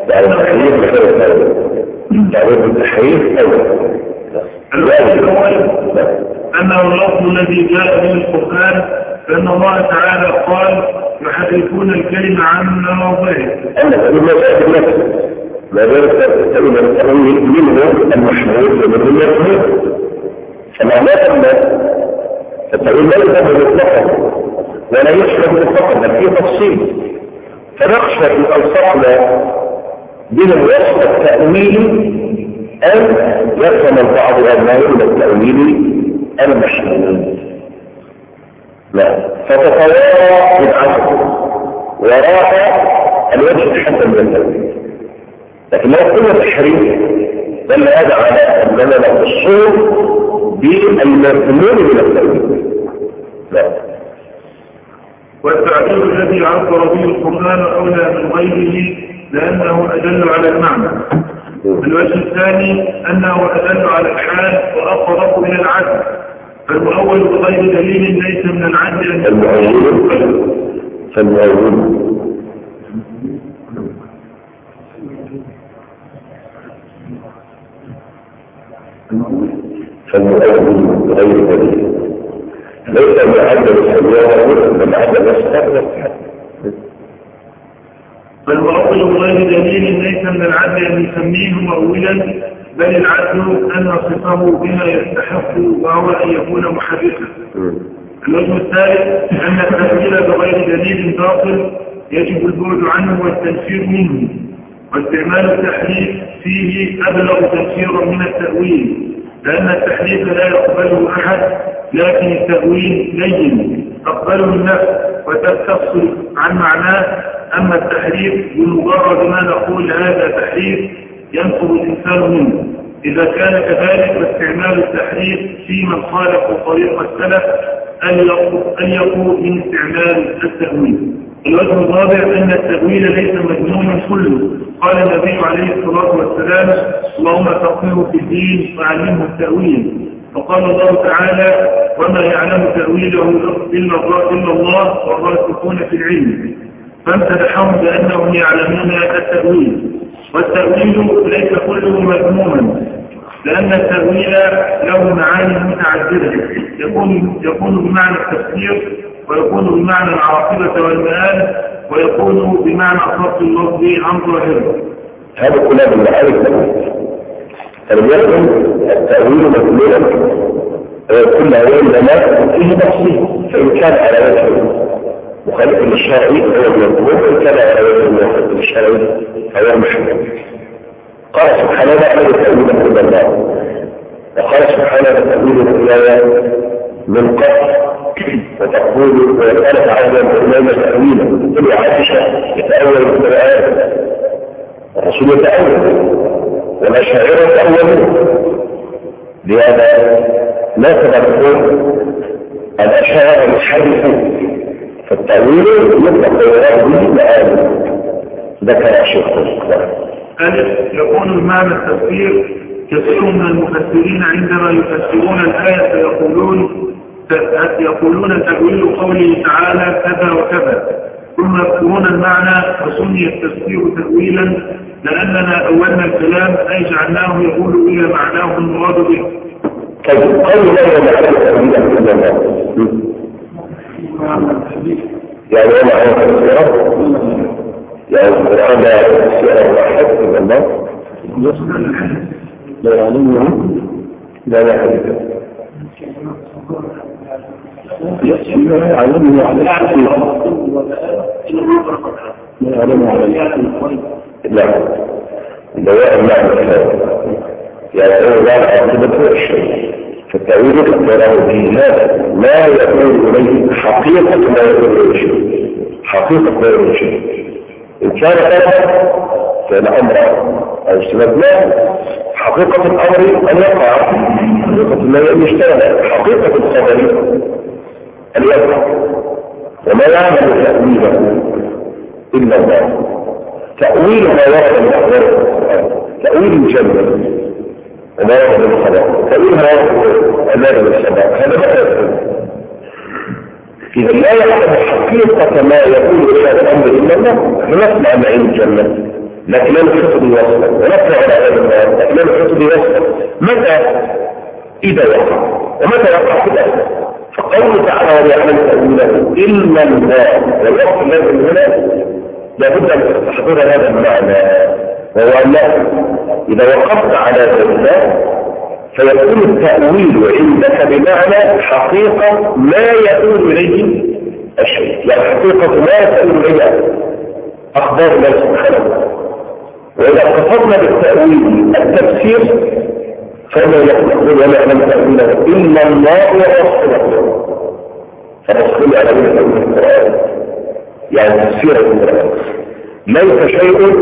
تعريف التحريف أول الوجه الأول أنه اللفظ الذي جاء به القرآن، فإن الله تعالى قال يحرفون الكلمة عن مواضعه. أنا أقول ما شاء الله ما ذلك تقول التأويل منه المشهور ومن المشهور فمعناه أن التأويل لا يذهب مطلقا ولا يشبه مطلقا، بل فيه تفصيل. فنخشى إن ألصقنا بين الوصف التأويلي أن يفهم البعض أبنائه من التأويل المشهور. لا فتتوارى بالعصر وراء الوجه الحسن من التأويل. لكن لو قلنا تحريف بل هذا على أننا نقصر بالمضمون من التأويل. لا والتعبير الذي عبر به القرآن أولى من غيره لأنه أدل على المعنى. الوجه الثاني أنه أدل على الحال وأقرب إلى العدل، فالمؤول بغير دليل ليس من العدل أن المؤول فالمؤول فالمؤول بغير دليل ليس من عدل السيارة من عدل السيارة. فالمؤول بغير دليل ليس من العدل أن يسميه مؤولا، بل العدل أن نصفه بما يستحق وهو أن يكون محرفا. الوجه الثالث أن التأويل بغير دليل باطل يجب البعد عنه والتنفير منه، واستعمال التحريف فيه أبلغ تنفيرا من التأويل، لأن التحريف لا يقبله أحد، لكن التأويل لين تقبله النفس وتستفصل عن معناه. أما التحريف بمجرد ما نقول هذا تحريف ينفر الإنسان منه. إذا كان كذلك فاستعمال التحريف في من خالف طريق السلف أن يقول من استعمال التأويل. الوجه الرابع أن التأويل ليس مجنون كله. قال النبي عليه الصلاة والسلام اللهم فقهه في الدين وعلمه التأويل. وقال الله تعالى وما يعلم تأويله إلا الله والراسخون في العلم، فامتدحهم بأنهم يعلمون التأويل. والتأويل ليس كله مذموما، لأن التأويل له معاني متعددة، يكون يكون بمعنى التفسير، ويكون بمعنى العاقبة والمآل، ويكون بمعنى صرف اللفظ عن ظاهره. هذا كلام المعارف فلم يكن التأويل مذموما كل أوان لما فيه تفصيل، فإن كان على وجه مخالف للشرعي فهو مذموم، وإن كان على وجه مخالف للشرعي فهو محمود. قال سبحانه وتعالى التأويل من الله، وقال سبحانه التأويل الآية من قبل وتقول ويسألك عز وجل تأويلا، تقول عائشة يتأول القرآن الرسول يتأول والأشاعرة يتأولون. لهذا لا تبقون الأشاعرة المحرفون، فالتأويل يطلق غير به معاني ذكر الشيخ. ألف يكون بمعنى التفسير. كثير من المفسرين عندما يفسرون الآية يقولون يقولون تأويل قوله تعالى كذا وكذا، ثم يذكرون المعنى وسمي التفسير تأويلا لأننا أولنا الكلام أي جعلناه يقول إلى معناه المراد به. طيب قالوا لا يا معلم تأويل أحد الله يعني هو معه السيارة يعني القرآن لا يعلم السيارة واحد إلا الله لا يعلمه لا يعلمه لا يعلمه على الحقيقة لا يعلمه على الحقيقة لا دواء المعنى الثاني يعني هو لا عاقبة الشيء فالتأويل تقدره في هذا لا يكون إليه حقيقة ما يكون إليه شيء حقيقة ما يكون شيء إن كان هذا فالأمر أو استمدنا حقيقة الأمر أن يقع حقيقة ما يشتغل حقيقة الخبر أن يقع وما يعمل تأويله إلا الله تأويل ما ورد من أخبار القرآن تأويل الجنة وما ورد من الخبر تأويل ما ورد أمام السماء هذا ما يفهم إذا لا يعلم حقيقة ما يقول بشأن الأمر إلا الله فنسمع معين الجنة لكن لا نحط بوصفه ونسمع على هذا الأمر لكن لا نحط بوصفه متى إذا وقع ومتى وقع في الأسر فقوله تعالى ويعلم تأويله إلا الله والوقت الذي هنا لابد أن تحضر هذا المعنى وهو أنه إذا وقفت على ذلك فيكون التأويل عندك بمعنى حقيقة ما يؤول إليه الشيء يعني حقيقة ما يؤول إليه أخبار الله سبحانه وإذا اقتصدنا بالتأويل التفسير فإنه يقول ولا يعلم تأويله إلا الله ورسوله فرسول على من تأويل القرآن يعني تفسير القرآن ليس شيء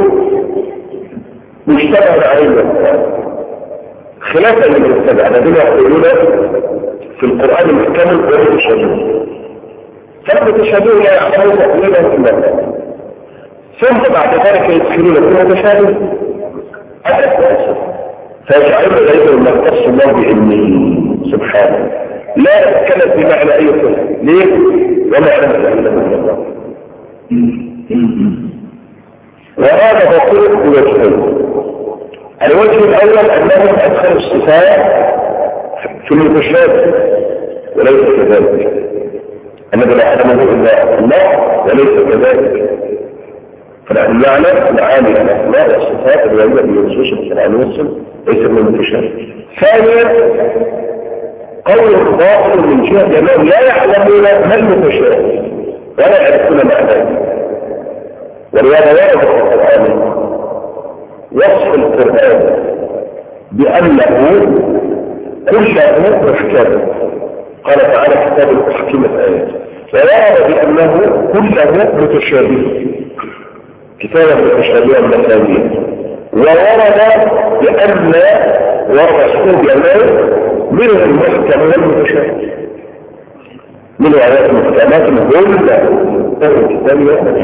مشتبه عليه القرآن خلافا للمتبع الذين يقولون في القرآن المحكم والمتشابه فالمتشابه لا يعلم تأويله إلا الله ثم بعد ذلك يدخلون في المتشابه أكثر فيجعلون إليه ما اختص الله بعلمه سبحانه لا يتكلم بمعنى أي كلمة ليه؟ وما يعلم تأويله إلا الله وهذا بطيء بوجهين الوجه الأول أنهم أدخلوا الصفات في المتشابه وليس كذلك الذي لا يعلمه إلا الله وليس كذلك فنحن نعلم معاني الأسماء والصفات الواردة بنصوص القرآن والسنة ليس من المتشابه ثانيا قول الباطل من جهة أنهم لا يعلمون ما المتشابه ولا يعرفون معناه ولهذا ورد في القرآن وصف القرآن بأنه كله محكم قال تعالى كتاب أحكمت آيات وورد بأنه كله متشابه كتابا متشابها مثاليا وورد بأن ورد بأنه منه المحكم والمتشابه من آيات المحكمات هم الكتاب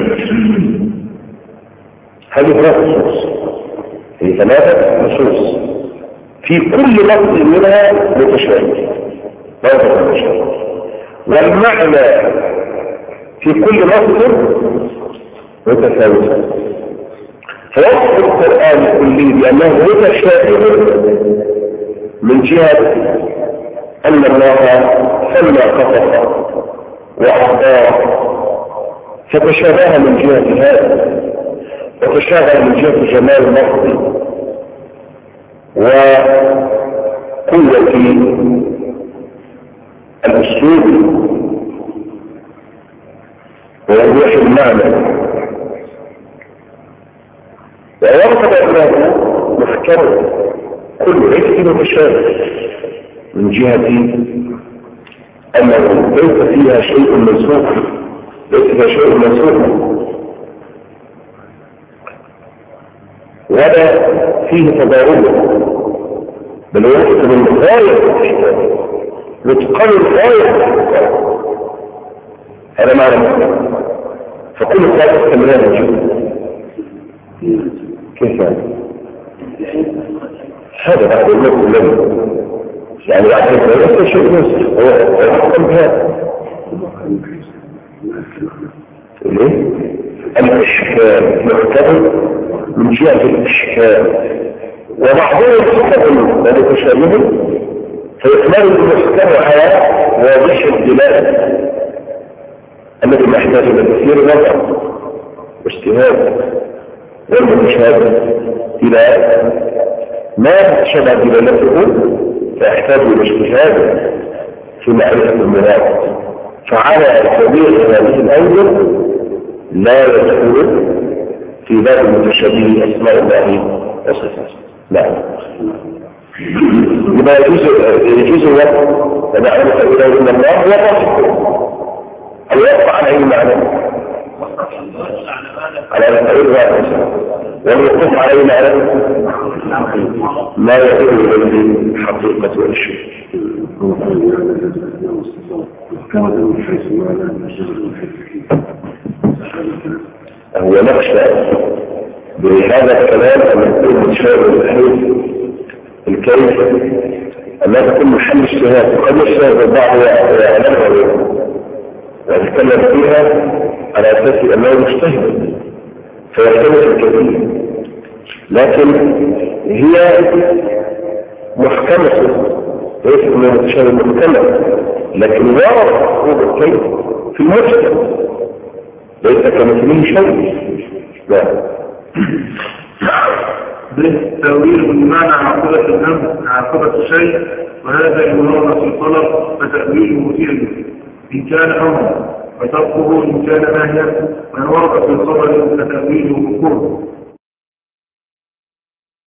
هذه ثلاث نصوص هي ثلاثة نصوص في كل لفظ منها متشابه لفظ متشابه والمعنى في كل لفظ متفاوت فوصف القرآن كله بأنه متشابه من جهة أن الله سمى قصصا وأخبار فتشابه من جهة هذا وتشابه من جهة جمال اللفظ وقوة الأسلوب ووضوح المعنى وورد أنه محكم كل عيش متشابه من جهة أنه ليس فيها شيء منسوخ ليس فيها شيء منسوخ ولا فيه تضارب بل وقت من غاية متقن الغاية هذا معنى فكل ذلك استمرار وجود كيف هذا؟ هذا بعد الوقت الذي يعني بعد ذلك ليس شيء نسخ هو يحكم بهذا ليه؟ الإشكال محتمل من جهة الإشكال ومحظور الصفة المتشابه فإكمال المحكم على واضح الدلالة الذي يحتاج إلى كثير نظر واجتهاد والمتشابه إلى ما تشبه دلالته فيحتاج إلى اجتهاد في معرفة المراد. فعلى سبيل هذه الأوجه لا يدخل في باب المتشابه أسماء الله وصفاته. لا لما يجوز يجوز الوقف فنعرف إلى أن الله وصفه الوقف على أي معنى؟ على الفعل والفعل والوقوف على أي معنى؟ ما يدل إليه حقيقة الشيء. هو نخشى بهذا الكلام أن يكون متشابه بحيث الكيف أنها تكون محل اجتهاد وقد يجتهد البعض ويعلمها ويتكلم فيها على أساس أنه مجتهد فيختلف الكثير، لكن هي محكمة ليس من متشابه محكمة، لكن ورد مفهوم الكيف في المجتمع ليس كمثله شيء. لا بالتأويل بمعنى عاقبة الأمر عاقبة الشيء، وهذا يراد في الطلب فتأويله مثير إن كان أمرا وتركه إن كان نهيا، وإن ورد في الخبر فتأويله كفر